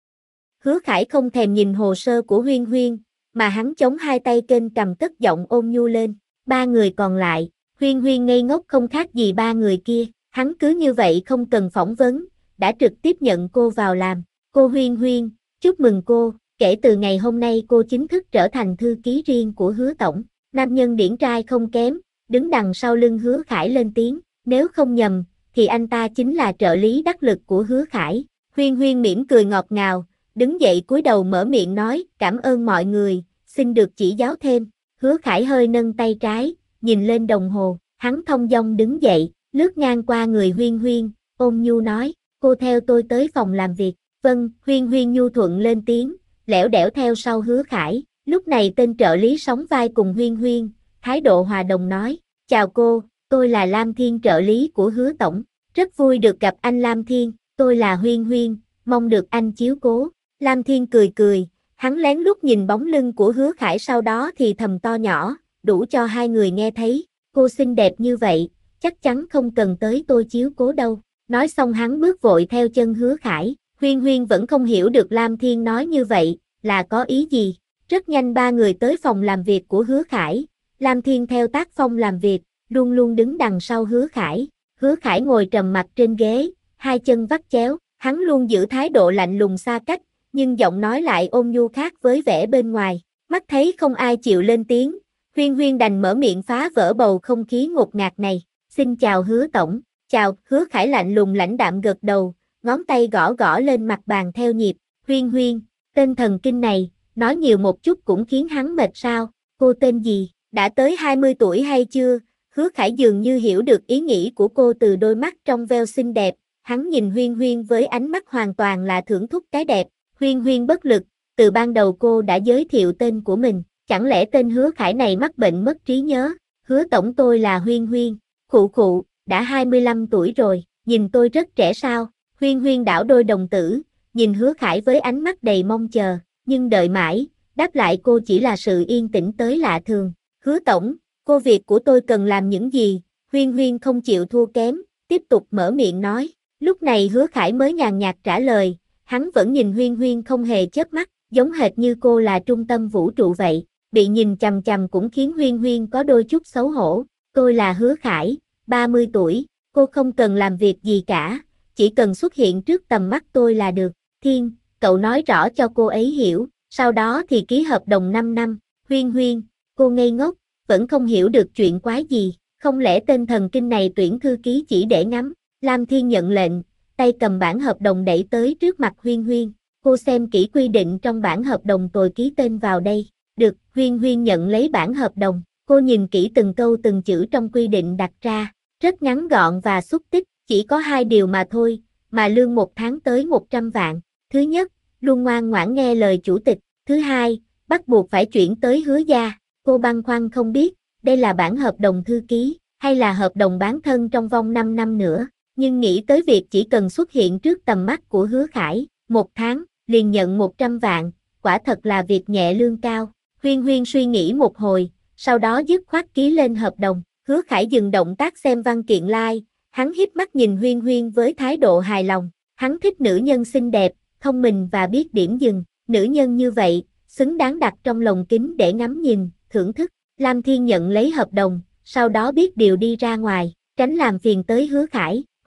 Hứa Khải không thèm nhìn hồ sơ của Huyên Huyên, mà hắn chống hai tay kênh cầm cất giọng ôn nhu lên. 3 người còn lại, Huyên Huyên ngây ngốc không khác gì 3 người kia, hắn cứ như vậy không cần phỏng vấn, đã trực tiếp nhận cô vào làm. Cô Huyên Huyên, chúc mừng cô, kể từ ngày hôm nay cô chính thức trở thành thư ký riêng của Hứa tổng. Nam nhân điển trai không kém, đứng đằng sau lưng Hứa Khải lên tiếng, nếu không nhầm, thì anh ta chính là trợ lý đắc lực của Hứa Khải. Huyên Huyên mỉm cười ngọt ngào, đứng dậy cúi đầu mở miệng nói, cảm ơn mọi người, xin được chỉ giáo thêm. Hứa Khải hơi nâng tay trái, nhìn lên đồng hồ, hắn thong dong đứng dậy, lướt ngang qua người Huyên Huyên, ôn nhu nói, cô theo tôi tới phòng làm việc. Vâng, Huyên Huyên nhu thuận lên tiếng, lẻo đẻo theo sau Hứa Khải. Lúc này tên trợ lý sóng vai cùng Huyên Huyên, thái độ hòa đồng nói, chào cô, tôi là Lam Thiên trợ lý của Hứa tổng, rất vui được gặp anh Lam Thiên, tôi là Huyên Huyên, mong được anh chiếu cố. Lam Thiên cười cười, hắn lén lút nhìn bóng lưng của Hứa Khải sau đó thì thầm to nhỏ, đủ cho hai người nghe thấy, cô xinh đẹp như vậy, chắc chắn không cần tới tôi chiếu cố đâu. Nói xong hắn bước vội theo chân Hứa Khải, Huyên Huyên vẫn không hiểu được Lam Thiên nói như vậy, là có ý gì. Rất nhanh 3 người tới phòng làm việc của Hứa Khải, Lam Thiên theo tác phong làm việc, luôn luôn đứng đằng sau Hứa Khải. Hứa Khải ngồi trầm mặt trên ghế, hai chân vắt chéo, hắn luôn giữ thái độ lạnh lùng xa cách, nhưng giọng nói lại ôn nhu khác với vẻ bên ngoài. Mắt thấy không ai chịu lên tiếng, Huyên Huyên đành mở miệng phá vỡ bầu không khí ngột ngạt này. Xin chào Hứa tổng. Chào. Hứa Khải lạnh lùng lãnh đạm gật đầu, ngón tay gõ gõ lên mặt bàn theo nhịp. Huyên Huyên, tên thần kinh này, nói nhiều một chút cũng khiến hắn mệt sao? Cô tên gì? Đã tới 20 tuổi hay chưa? Hứa Khải dường như hiểu được ý nghĩ của cô từ đôi mắt trong veo xinh đẹp, hắn nhìn Huyên Huyên với ánh mắt hoàn toàn là thưởng thức cái đẹp. Huyên Huyên bất lực, từ ban đầu cô đã giới thiệu tên của mình, chẳng lẽ tên Hứa Khải này mắc bệnh mất trí nhớ? Hứa tổng, tôi là Huyên Huyên. Khụ khụ, đã 25 tuổi rồi, nhìn tôi rất trẻ sao? Huyên Huyên đảo đôi đồng tử, nhìn Hứa Khải với ánh mắt đầy mong chờ, nhưng đợi mãi, đáp lại cô chỉ là sự yên tĩnh tới lạ thường. Hứa tổng, cô việc của tôi cần làm những gì? Huyên Huyên không chịu thua kém, tiếp tục mở miệng nói. Lúc này Hứa Khải mới nhàn nhạt trả lời, hắn vẫn nhìn Huyên Huyên không hề chớp mắt, giống hệt như cô là trung tâm vũ trụ vậy. Bị nhìn chằm chằm cũng khiến Huyên Huyên có đôi chút xấu hổ. Tôi là Hứa Khải, 30 tuổi, cô không cần làm việc gì cả, chỉ cần xuất hiện trước tầm mắt tôi là được. Thiên, cậu nói rõ cho cô ấy hiểu, sau đó thì ký hợp đồng 5 năm. Huyên Huyên, cô ngây ngốc, vẫn không hiểu được chuyện quái gì, không lẽ tên thần kinh này tuyển thư ký chỉ để ngắm? Lam Thiên nhận lệnh, tay cầm bản hợp đồng đẩy tới trước mặt Huyên Huyên, cô xem kỹ quy định trong bản hợp đồng rồi ký tên vào đây. Được. Huyên Huyên nhận lấy bản hợp đồng, cô nhìn kỹ từng câu từng chữ trong quy định đặt ra, rất ngắn gọn và xúc tích, chỉ có 2 điều mà thôi, mà lương 1 tháng tới 100 vạn. Thứ nhất, luôn ngoan ngoãn nghe lời chủ tịch. Thứ hai, bắt buộc phải chuyển tới Hứa gia. Cô băn khoăn không biết, đây là bản hợp đồng thư ký, hay là hợp đồng bán thân trong vòng 5 năm nữa, nhưng nghĩ tới việc chỉ cần xuất hiện trước tầm mắt của Hứa Khải, 1 tháng, liền nhận 100 vạn, quả thật là việc nhẹ lương cao. Huyên Huyên suy nghĩ một hồi, sau đó dứt khoát ký lên hợp đồng. Hứa Khải dừng động tác xem văn kiện like, hắn híp mắt nhìn Huyên Huyên với thái độ hài lòng. Hắn thích nữ nhân xinh đẹp, thông minh và biết điểm dừng. Nữ nhân như vậy, xứng đáng đặt trong lồng kính để ngắm nhìn, thưởng thức. Lam Thiên nhận lấy hợp đồng, sau đó biết điều đi ra ngoài, tránh làm phiền tới Hứa Khải.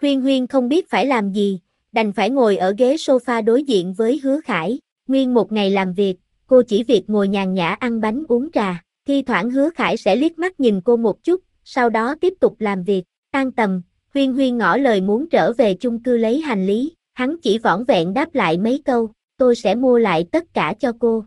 Huyên Huyên không biết phải làm gì, đành phải ngồi ở ghế sofa đối diện với Hứa Khải. Nguyên một ngày làm việc, cô chỉ việc ngồi nhàn nhã ăn bánh uống trà. Thi thoảng Hứa Khải sẽ liếc mắt nhìn cô một chút, sau đó tiếp tục làm việc. Tan tầm, Huyên Huyên ngỏ lời muốn trở về chung cư lấy hành lý. Hắn chỉ vỏn vẹn đáp lại mấy câu, tôi sẽ mua lại tất cả cho cô.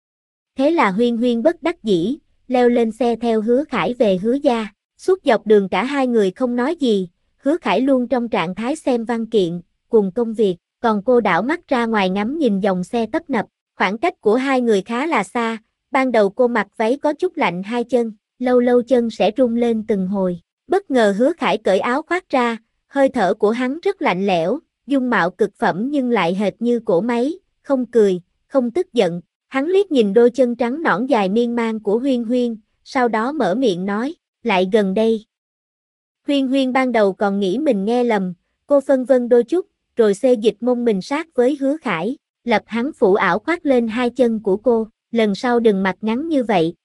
Thế là Huyên Huyên bất đắc dĩ, leo lên xe theo Hứa Khải về Hứa gia. Suốt dọc đường cả hai người không nói gì, Hứa Khải luôn trong trạng thái xem văn kiện, cùng công việc, còn cô đảo mắt ra ngoài ngắm nhìn dòng xe tấp nập. Khoảng cách của hai người khá là xa, ban đầu cô mặc váy có chút lạnh hai chân, lâu lâu chân sẽ rung lên từng hồi. Bất ngờ Hứa Khải cởi áo khoác ra, hơi thở của hắn rất lạnh lẽo, dung mạo cực phẩm nhưng lại hệt như cỗ máy, không cười, không tức giận. Hắn liếc nhìn đôi chân trắng nõn dài miên man của Huyên Huyên, sau đó mở miệng nói, lại gần đây. Huyên Huyên ban đầu còn nghĩ mình nghe lầm, cô phân vân đôi chút, rồi xê dịch mông mình sát với Hứa Khải, lập hắn phủ ảo khoác lên hai chân của cô, lần sau đừng mặc ngắn như vậy.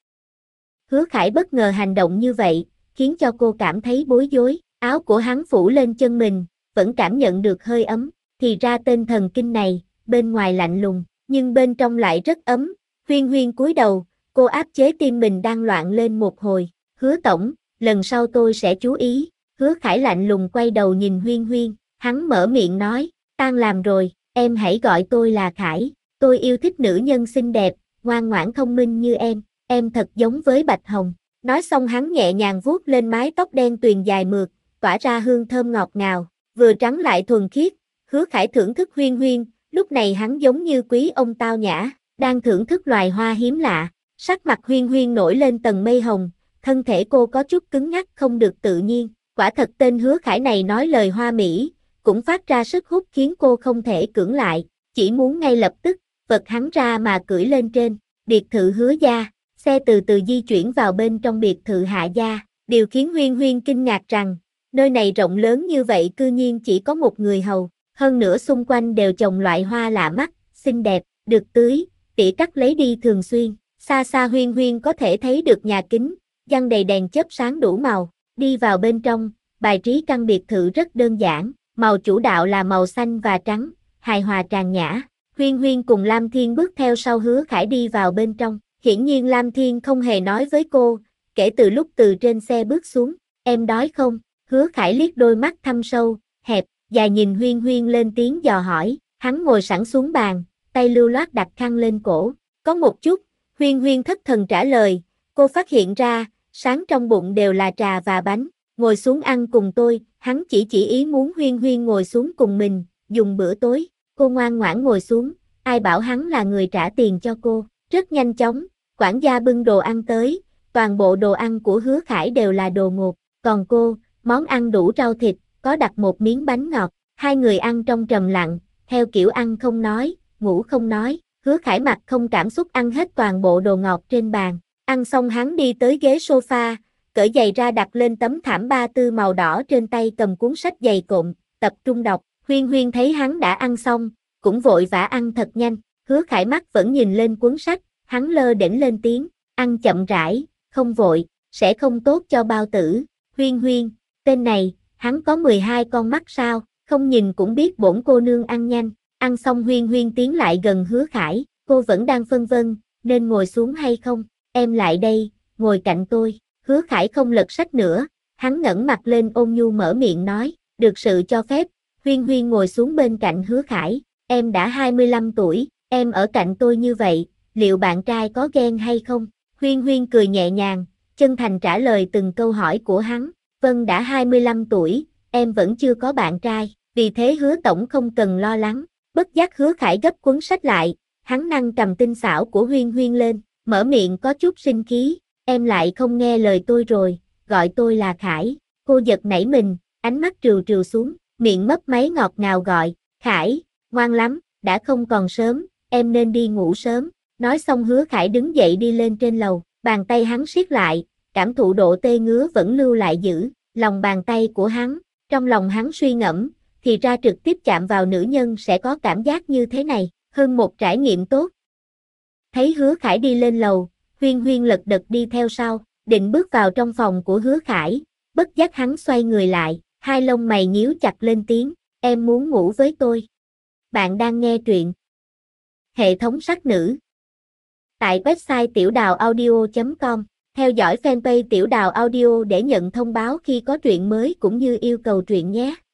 Hứa Khải bất ngờ hành động như vậy, khiến cho cô cảm thấy bối rối, áo của hắn phủ lên chân mình, vẫn cảm nhận được hơi ấm, thì ra tên thần kinh này, bên ngoài lạnh lùng, nhưng bên trong lại rất ấm. Huyên Huyên cúi đầu, cô áp chế tim mình đang loạn lên một hồi, Hứa tổng, lần sau tôi sẽ chú ý. Hứa Khải lạnh lùng quay đầu nhìn Huyên Huyên, hắn mở miệng nói, tan làm rồi, em hãy gọi tôi là Khải, tôi yêu thích nữ nhân xinh đẹp, ngoan ngoãn thông minh như em thật giống với Bạch Hồng. Nói xong hắn nhẹ nhàng vuốt lên mái tóc đen tuyền dài mượt, tỏa ra hương thơm ngọt ngào, vừa trắng lại thuần khiết. Hứa Khải thưởng thức Huyên Huyên, lúc này hắn giống như quý ông tao nhã, đang thưởng thức loài hoa hiếm lạ. Sắc mặt Huyên Huyên nổi lên tầng mây hồng, thân thể cô có chút cứng ngắc không được tự nhiên. Quả thật tên Hứa Khải này nói lời hoa mỹ, cũng phát ra sức hút khiến cô không thể cưỡng lại, chỉ muốn ngay lập tức vật hắn ra mà cưỡi lên trên. Biệt thự Hứa gia, xe từ từ di chuyển vào bên trong biệt thự Hạ gia. Điều khiến Huyên Huyên kinh ngạc rằng, nơi này rộng lớn như vậy cư nhiên chỉ có một người hầu, hơn nữa xung quanh đều trồng loại hoa lạ mắt, xinh đẹp, được tưới, tỉa cắt lấy đi thường xuyên. Xa xa Huyên Huyên có thể thấy được nhà kính, giăng đầy đèn chớp sáng đủ màu. Đi vào bên trong, bài trí căn biệt thự rất đơn giản, màu chủ đạo là màu xanh và trắng, hài hòa tràn nhã. Huyên Huyên cùng Lam Thiên bước theo sau Hứa Khải đi vào bên trong. Hiển nhiên Lam Thiên không hề nói với cô, kể từ lúc từ trên xe bước xuống, em đói không? Hứa Khải liếc đôi mắt thâm sâu, hẹp, dài nhìn Huyên Huyên lên tiếng dò hỏi, hắn ngồi sẵn xuống bàn, tay lưu loát đặt khăn lên cổ. Có một chút, Huyên Huyên thất thần trả lời, cô phát hiện ra, sáng trong bụng đều là trà và bánh, ngồi xuống ăn cùng tôi. Hắn chỉ ý muốn Huyên Huyên ngồi xuống cùng mình, dùng bữa tối. Cô ngoan ngoãn ngồi xuống, ai bảo hắn là người trả tiền cho cô. Rất nhanh chóng, quản gia bưng đồ ăn tới, toàn bộ đồ ăn của Hứa Khải đều là đồ ngọt, còn cô, món ăn đủ rau thịt, có đặt một miếng bánh ngọt. Hai người ăn trong trầm lặng, theo kiểu ăn không nói, ngủ không nói. Hứa Khải mặt không cảm xúc ăn hết toàn bộ đồ ngọt trên bàn. Ăn xong hắn đi tới ghế sofa, cởi giày ra đặt lên tấm thảm ba tư màu đỏ, trên tay cầm cuốn sách dày cộm, tập trung đọc. Huyên Huyên thấy hắn đã ăn xong, cũng vội vã ăn thật nhanh. Hứa Khải mắt vẫn nhìn lên cuốn sách, hắn lơ đễnh lên tiếng, ăn chậm rãi, không vội, sẽ không tốt cho bao tử. Huyên Huyên, tên này, hắn có 12 con mắt sao, không nhìn cũng biết bổn cô nương ăn nhanh. Ăn xong Huyên Huyên tiến lại gần Hứa Khải, cô vẫn đang phân vân, nên ngồi xuống hay không, em lại đây, ngồi cạnh tôi. Hứa Khải không lật sách nữa, hắn ngẩng mặt lên ôn nhu mở miệng nói, được sự cho phép. Huyên Huyên ngồi xuống bên cạnh Hứa Khải, em đã 25 tuổi, em ở cạnh tôi như vậy, liệu bạn trai có ghen hay không? Huyên Huyên cười nhẹ nhàng, chân thành trả lời từng câu hỏi của hắn. Vân đã 25 tuổi, em vẫn chưa có bạn trai, vì thế Hứa tổng không cần lo lắng. Bất giác Hứa Khải gấp cuốn sách lại, hắn nâng cầm tinh xảo của Huyên Huyên lên, mở miệng có chút sinh khí, em lại không nghe lời tôi rồi, gọi tôi là Khải. Cô giật nảy mình, ánh mắt trừu trừu xuống, miệng mấp máy ngọt ngào gọi, Khải, ngoan lắm, đã không còn sớm, em nên đi ngủ sớm. Nói xong Hứa Khải đứng dậy đi lên trên lầu, bàn tay hắn siết lại, cảm thụ độ tê ngứa vẫn lưu lại giữ, lòng bàn tay của hắn. Trong lòng hắn suy ngẫm, thì ra trực tiếp chạm vào nữ nhân sẽ có cảm giác như thế này, hơn một trải nghiệm tốt. Thấy Hứa Khải đi lên lầu, Huyên Huyên lật đật đi theo sau, định bước vào trong phòng của Hứa Khải, bất giác hắn xoay người lại, Hai lông mày nhíu chặt lên tiếng, em muốn ngủ với tôi. Bạn đang nghe truyện Hệ thống sắc nữ tại website tiểu đào audio.com. Theo dõi fanpage Tiểu Đào Audio để nhận thông báo khi có truyện mới cũng như yêu cầu truyện nhé.